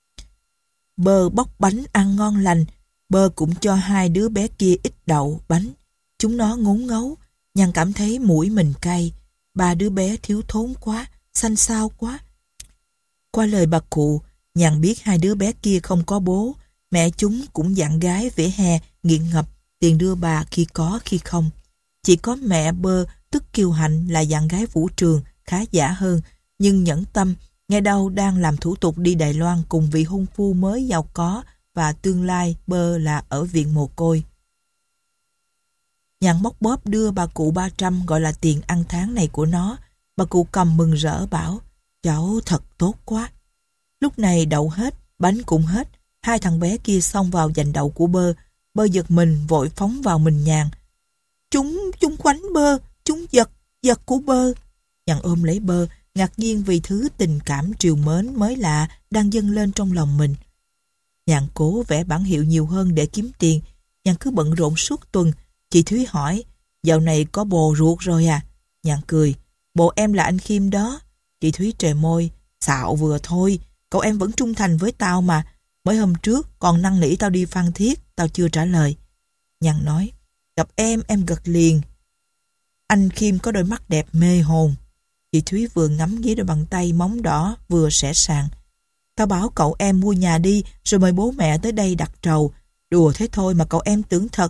Bơ bóc bánh ăn ngon lành. Bơ cũng cho hai đứa bé kia ít đậu, bánh. Chúng nó ngốn ngấu. Nhàn cảm thấy mũi mình cay. Ba đứa bé thiếu thốn quá, xanh xao quá. Qua lời bà cụ, Nhàn biết hai đứa bé kia không có bố. Mẹ chúng cũng dặn gái vỉa hè, nghiện ngập, tiền đưa bà khi có khi không. Chỉ có mẹ Bơ, tức Kiều Hạnh là dặn gái vũ trường, khá giả hơn, nhưng nhẫn tâm, nghe đâu đang làm thủ tục đi Đài Loan cùng vị hôn phu mới giàu có và tương lai Bơ là ở viện mồ côi. Nhàn móc bóp đưa bà cụ ba trăm gọi là tiền ăn tháng này của nó. Bà cụ cầm mừng rỡ bảo, cháu thật tốt quá. Lúc này đậu hết, bánh cũng hết. Hai thằng bé kia xông vào giành đậu của Bơ. Bơ giật mình vội phóng vào mình Nhàn. Chúng, chúng quánh Bơ, chúng giật, giật của Bơ. Nhàn ôm lấy Bơ, ngạc nhiên vì thứ tình cảm trìu mến mới lạ đang dâng lên trong lòng mình. Nhàn cố vẽ bản hiệu nhiều hơn để kiếm tiền. Nhàn cứ bận rộn suốt tuần. Chị Thúy hỏi, dạo này có bồ ruột rồi à? Nhàn cười, bồ em là anh Khiêm đó. Chị Thúy trề môi, xạo vừa thôi, cậu em vẫn trung thành với tao mà. Mới hôm trước còn năn nỉ tao đi Phan Thiết, tao chưa trả lời. Nhàn nói, gặp em, em gật liền. Anh Khiêm có đôi mắt đẹp mê hồn. Chị Thúy vừa ngắm nghía đôi bàn tay móng đỏ vừa xẻ sàng. Tao bảo cậu em mua nhà đi rồi mời bố mẹ tới đây đặt trầu. Đùa thế thôi mà cậu em tưởng thật.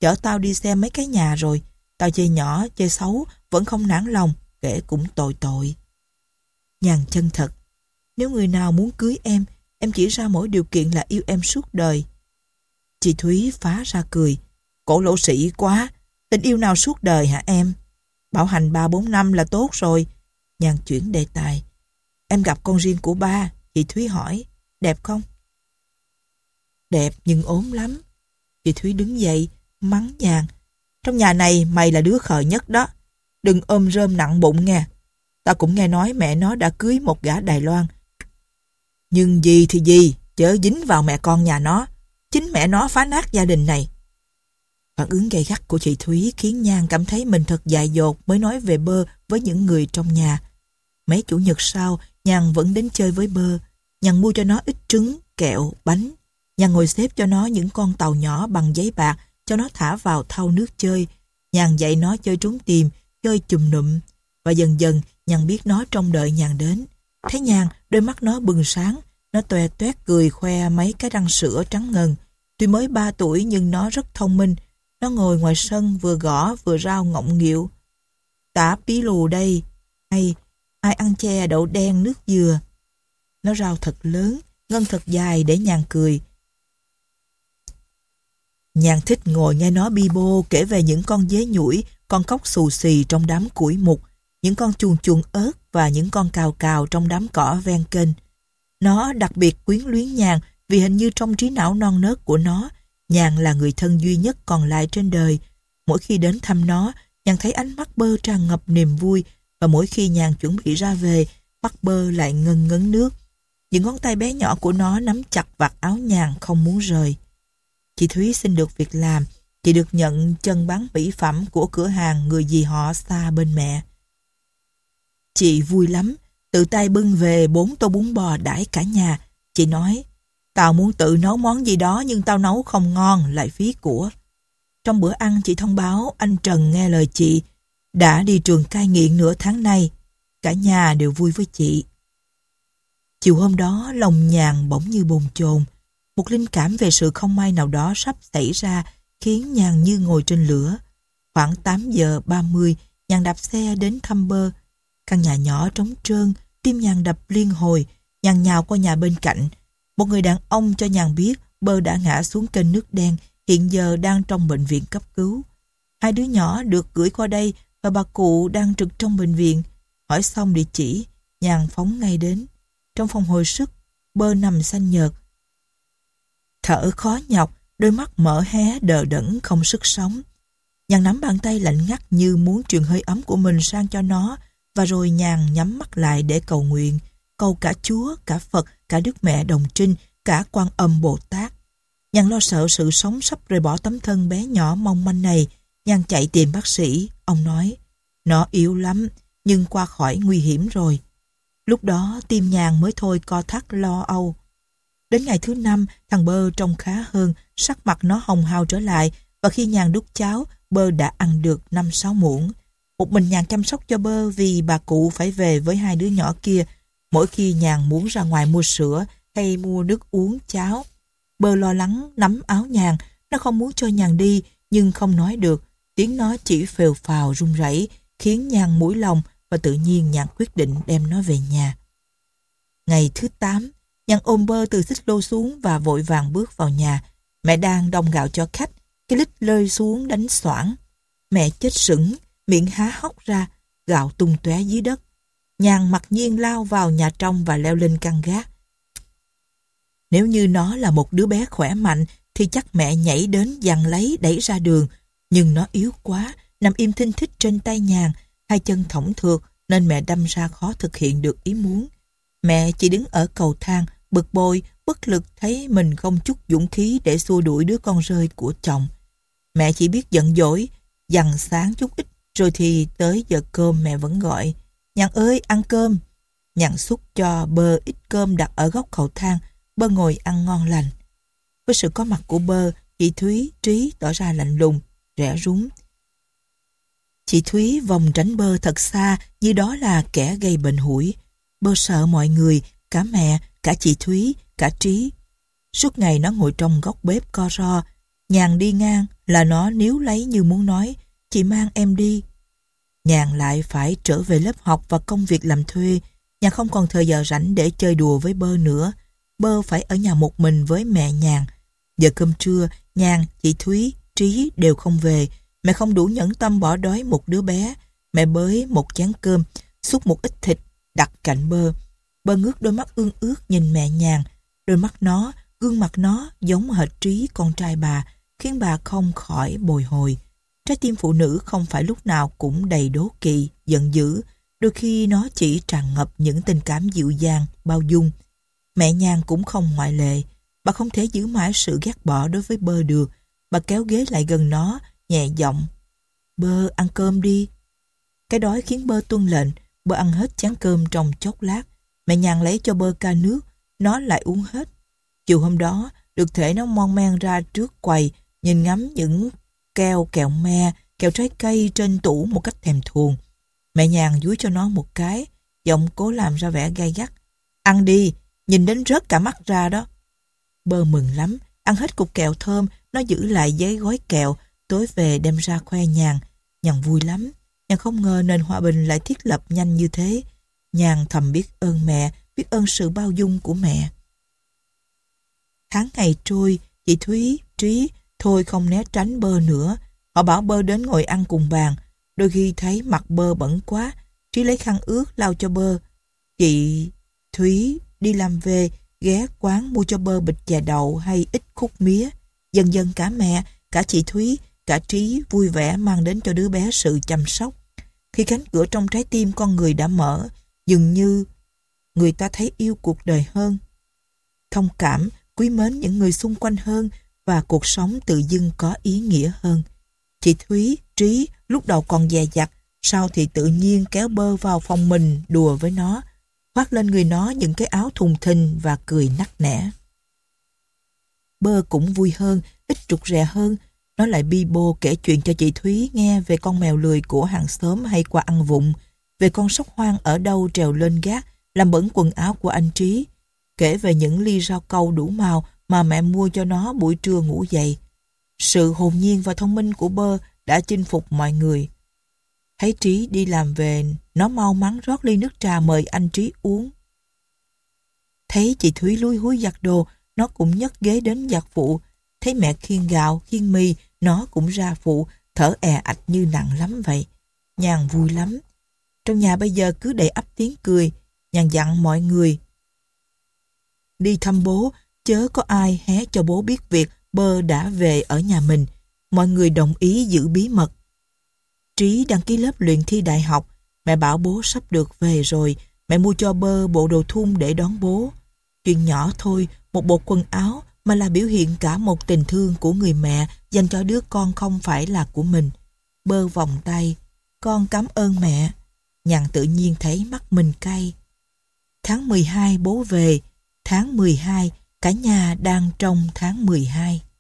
chở tao đi xem mấy cái nhà rồi. Tao chơi nhỏ, chơi xấu, vẫn không nản lòng, kể cũng tội tội. Nhàn chân thật. Nếu người nào muốn cưới em, em chỉ ra mỗi điều kiện là yêu em suốt đời. Chị Thúy phá ra cười. Cổ lỗ sĩ quá, tình yêu nào suốt đời hả em? Bảo hành ba bốn năm là tốt rồi. Nhàn chuyển đề tài. Em gặp con riêng của ba, chị Thúy hỏi. Đẹp không? Đẹp nhưng ốm lắm. Chị Thúy đứng dậy, mắng Nhàn. Trong nhà này mày là đứa khờ nhất đó. Đừng ôm rơm nặng bụng nghe. Tao cũng nghe nói mẹ nó đã cưới một gã Đài Loan. Nhưng gì thì gì, chớ dính vào mẹ con nhà nó. Chính mẹ nó phá nát gia đình này. Phản ứng gay gắt của chị Thúy khiến Nhan cảm thấy mình thật dại dột mới nói về Bơ với những người trong nhà. Mấy chủ nhật sau, Nhan vẫn đến chơi với Bơ. Nhan mua cho nó ít trứng, kẹo, bánh. Nhan ngồi xếp cho nó những con tàu nhỏ bằng giấy bạc cho nó thả vào thau nước chơi. Nhan dạy nó chơi trốn tìm, chơi chùm nụm. Và dần dần Nhan biết nó trông đợi Nhan đến. Thấy Nhan, đôi mắt nó bừng sáng. Nó toe toét cười khoe mấy cái răng sữa trắng ngần. Tuy mới ba tuổi nhưng nó rất thông minh. Nó ngồi ngoài sân vừa gõ vừa rao ngọng nghịu. Tả pí lù đây. Hay ai ăn chè đậu đen nước dừa. Nó rao thật lớn, ngân thật dài để Nhan cười. Nhan thích ngồi nghe nó bi bô kể về những con dế nhủi, con cóc xù xì trong đám củi mục, những con chuồn chuồn ớt và những con cào cào trong đám cỏ ven kênh. Nó đặc biệt quyến luyến Nhan vì hình như trong trí não non nớt của nó, Nhan là người thân duy nhất còn lại trên đời. Mỗi khi đến thăm nó, Nhan thấy ánh mắt Bơ tràn ngập niềm vui, và mỗi khi Nhan chuẩn bị ra về, mắt Bơ lại ngân ngấn nước. Những ngón tay bé nhỏ của nó nắm chặt vạt áo Nhan không muốn rời. Chị Thúy xin được việc làm, chị được nhận chân bán mỹ phẩm của cửa hàng người dì họ xa bên mẹ. Chị vui lắm, tự tay bưng về bốn tô bún bò đãi cả nhà. Chị nói, tao muốn tự nấu món gì đó nhưng tao nấu không ngon, lại phí của. Trong bữa ăn chị thông báo anh Trần nghe lời chị, đã đi trường cai nghiện nửa tháng nay. Cả nhà đều vui với chị. Chiều hôm đó lòng Nhàn bỗng như bồn chồn. Một linh cảm về sự không may nào đó sắp xảy ra khiến Nhàn như ngồi trên lửa. Khoảng tám giờ ba mươi, Nhàn đạp xe đến thăm Bơ. Căn nhà nhỏ trống trơn, tim Nhàn đập liên hồi. Nhàn nhào qua nhà bên cạnh. Một người đàn ông cho Nhàn biết Bơ đã ngã xuống kênh nước đen, hiện giờ đang trong bệnh viện cấp cứu. Hai đứa nhỏ được gửi qua đây và bà cụ đang trực trong bệnh viện. Hỏi xong địa chỉ, Nhàn phóng ngay đến. Trong phòng hồi sức, Bơ nằm xanh nhợt, thở khó nhọc, đôi mắt mở hé đờ đẫn không sức sống. Nhàn nắm bàn tay lạnh ngắt như muốn truyền hơi ấm của mình sang cho nó, và rồi Nhàn nhắm mắt lại để cầu nguyện, cầu cả Chúa, cả Phật, cả Đức Mẹ Đồng Trinh, cả Quan Âm Bồ Tát. Nhàn lo sợ sự sống sắp rời bỏ tấm thân bé nhỏ mong manh này. Nhàn chạy tìm bác sĩ. Ông nói, nó yếu lắm, nhưng qua khỏi nguy hiểm rồi. Lúc đó tim Nhàn mới thôi co thắt lo âu. Đến ngày thứ năm, thằng Bơ trông khá hơn, sắc mặt nó hồng hào trở lại, và khi Nhàn đút cháo, Bơ đã ăn được năm sáu muỗng. Một mình Nhàn chăm sóc cho Bơ vì bà cụ phải về với hai đứa nhỏ kia. Mỗi khi Nhàn muốn ra ngoài mua sữa hay mua nước uống cháo, Bơ lo lắng nắm áo Nhàn. Nó không muốn cho Nhàn đi, nhưng không nói được. Tiếng nó chỉ phèo phào run rẩy khiến Nhàn mũi lòng, và tự nhiên Nhàn quyết định đem nó về nhà. Ngày thứ tám, Nhàn ôm Bơ từ xích lô xuống và vội vàng bước vào nhà. Mẹ đang đông gạo cho khách, cái lít rơi xuống đánh xoảng. Mẹ chết sững, miệng há hốc ra, gạo tung tóe dưới đất. Nhàn mặc nhiên lao vào nhà trong và leo lên căn gác. Nếu như nó là một đứa bé khỏe mạnh thì chắc mẹ nhảy đến giằng lấy đẩy ra đường. Nhưng nó yếu quá, nằm im thinh thích trên tay Nhàn, hai chân thõng thượt nên mẹ đâm ra khó thực hiện được ý muốn. Mẹ chỉ đứng ở cầu thang, bực bội, bất lực thấy mình không chút dũng khí để xua đuổi đứa con rơi của chồng. Mẹ chỉ biết giận dỗi, dằn sáng chút ít, rồi thì tới giờ cơm mẹ vẫn gọi, Nhàn ơi ăn cơm. Nhàn xúc cho Bơ ít cơm đặt ở góc cầu thang. Bơ ngồi ăn ngon lành. Với sự có mặt của Bơ, chị Thúy, Trí tỏ ra lạnh lùng, rẻ rúng. Chị Thúy vòng tránh Bơ thật xa, như đó là kẻ gây bệnh hủi. Bơ sợ mọi người, cả mẹ, cả chị Thúy, cả Trí. Suốt ngày nó ngồi trong góc bếp co ro. Nhàn đi ngang là nó níu lấy như muốn nói, chị mang em đi. Nhàn lại phải trở về lớp học và công việc làm thuê. Nhàn không còn thời giờ rảnh để chơi đùa với Bơ nữa. Bơ phải ở nhà một mình với mẹ Nhàn. Giờ cơm trưa, Nhàn, chị Thúy, Trí đều không về. Mẹ không đủ nhẫn tâm bỏ đói một đứa bé. Mẹ bới một chén cơm, xúc một ít thịt, đặt cạnh Bơ. Bơ ngước đôi mắt ương ước nhìn mẹ Nhàn. Đôi mắt nó, gương mặt nó giống hệt Trí con trai bà, khiến bà không khỏi bồi hồi. Trái tim phụ nữ không phải lúc nào cũng đầy đố kỵ, giận dữ. Đôi khi nó chỉ tràn ngập những tình cảm dịu dàng, bao dung. Mẹ Nhàn cũng không ngoại lệ. Bà không thể giữ mãi sự ghét bỏ đối với Bơ được. Bà kéo ghế lại gần nó, nhẹ giọng. Bơ, ăn cơm đi. Cái đói khiến Bơ tuân lệnh. Bơ ăn hết chén cơm trong chốc lát. Mẹ Nhàn lấy cho Bơ ca nước. Nó lại uống hết. Chiều hôm đó, được thể nó mon men ra trước quầy, nhìn ngắm những keo kẹo me, kẹo trái cây trên tủ một cách thèm thuồng. Mẹ Nhàn dúi cho nó một cái, giọng cố làm ra vẻ gay gắt. Ăn đi, nhìn đến rớt cả mắt ra đó. Bơ mừng lắm, ăn hết cục kẹo thơm, nó giữ lại giấy gói kẹo, tối về đem ra khoe Nhàn. Nhàn vui lắm, Nhàn không ngờ nền hòa bình lại thiết lập nhanh như thế. Nhàn thầm biết ơn mẹ, biết ơn sự bao dung của mẹ. Tháng ngày trôi, chị Thúy, Trí thôi không né tránh Bơ nữa. Họ bảo Bơ đến ngồi ăn cùng bàn. Đôi khi thấy mặt Bơ bẩn quá, Trí lấy khăn ướt lau cho Bơ. Chị Thúy đi làm về, ghé quán mua cho Bơ bịch chè đậu hay ít khúc mía. Dần dần cả mẹ, cả chị Thúy, cả Trí vui vẻ mang đến cho đứa bé sự chăm sóc. Khi cánh cửa trong trái tim con người đã mở, dường như người ta thấy yêu cuộc đời hơn, thông cảm, quý mến những người xung quanh hơn, và cuộc sống tự dưng có ý nghĩa hơn. Chị Thúy, Trí lúc đầu còn dè dặt, sau thì tự nhiên kéo Bơ vào phòng mình đùa với nó, khoác lên người nó những cái áo thùng thình và cười nắc nẻ. Bơ cũng vui hơn, ít rụt rè hơn. Nó lại bi bô kể chuyện cho chị Thúy nghe về con mèo lười của hàng xóm hay qua ăn vụng, về con sóc hoang ở đâu trèo lên gác làm bẩn quần áo của anh Trí, kể về những ly rau câu đủ màu mà mẹ mua cho nó buổi trưa ngủ dậy. Sự hồn nhiên và thông minh của Bơ đã chinh phục mọi người. Thấy Trí đi làm về, nó mau mắn rót ly nước trà mời anh Trí uống. Thấy chị Thúy lúi húi giặt đồ, nó cũng nhấc ghế đến giặt phụ. Thấy mẹ khiêng gạo, khiêng mì, nó cũng ra phụ, thở è ạch như nặng lắm vậy. Nhàn vui lắm. Trong nhà bây giờ cứ đầy ắp tiếng cười. Nhàn dặn mọi người đi thăm bố, chớ có ai hé cho bố biết việc Bơ đã về ở nhà mình. Mọi người đồng ý giữ bí mật. Trí đăng ký lớp luyện thi đại học. Mẹ bảo bố sắp được về rồi. Mẹ mua cho Bơ bộ đồ thun để đón bố. Chuyện nhỏ thôi, một bộ quần áo mà là biểu hiện cả một tình thương của người mẹ dành cho đứa con không phải là của mình. Bơ vòng tay. Con cảm ơn mẹ. Nhàn tự nhiên thấy mắt mình cay. Tháng mười hai bố về. Tháng mười hai, cả nhà đang trong tháng mười hai.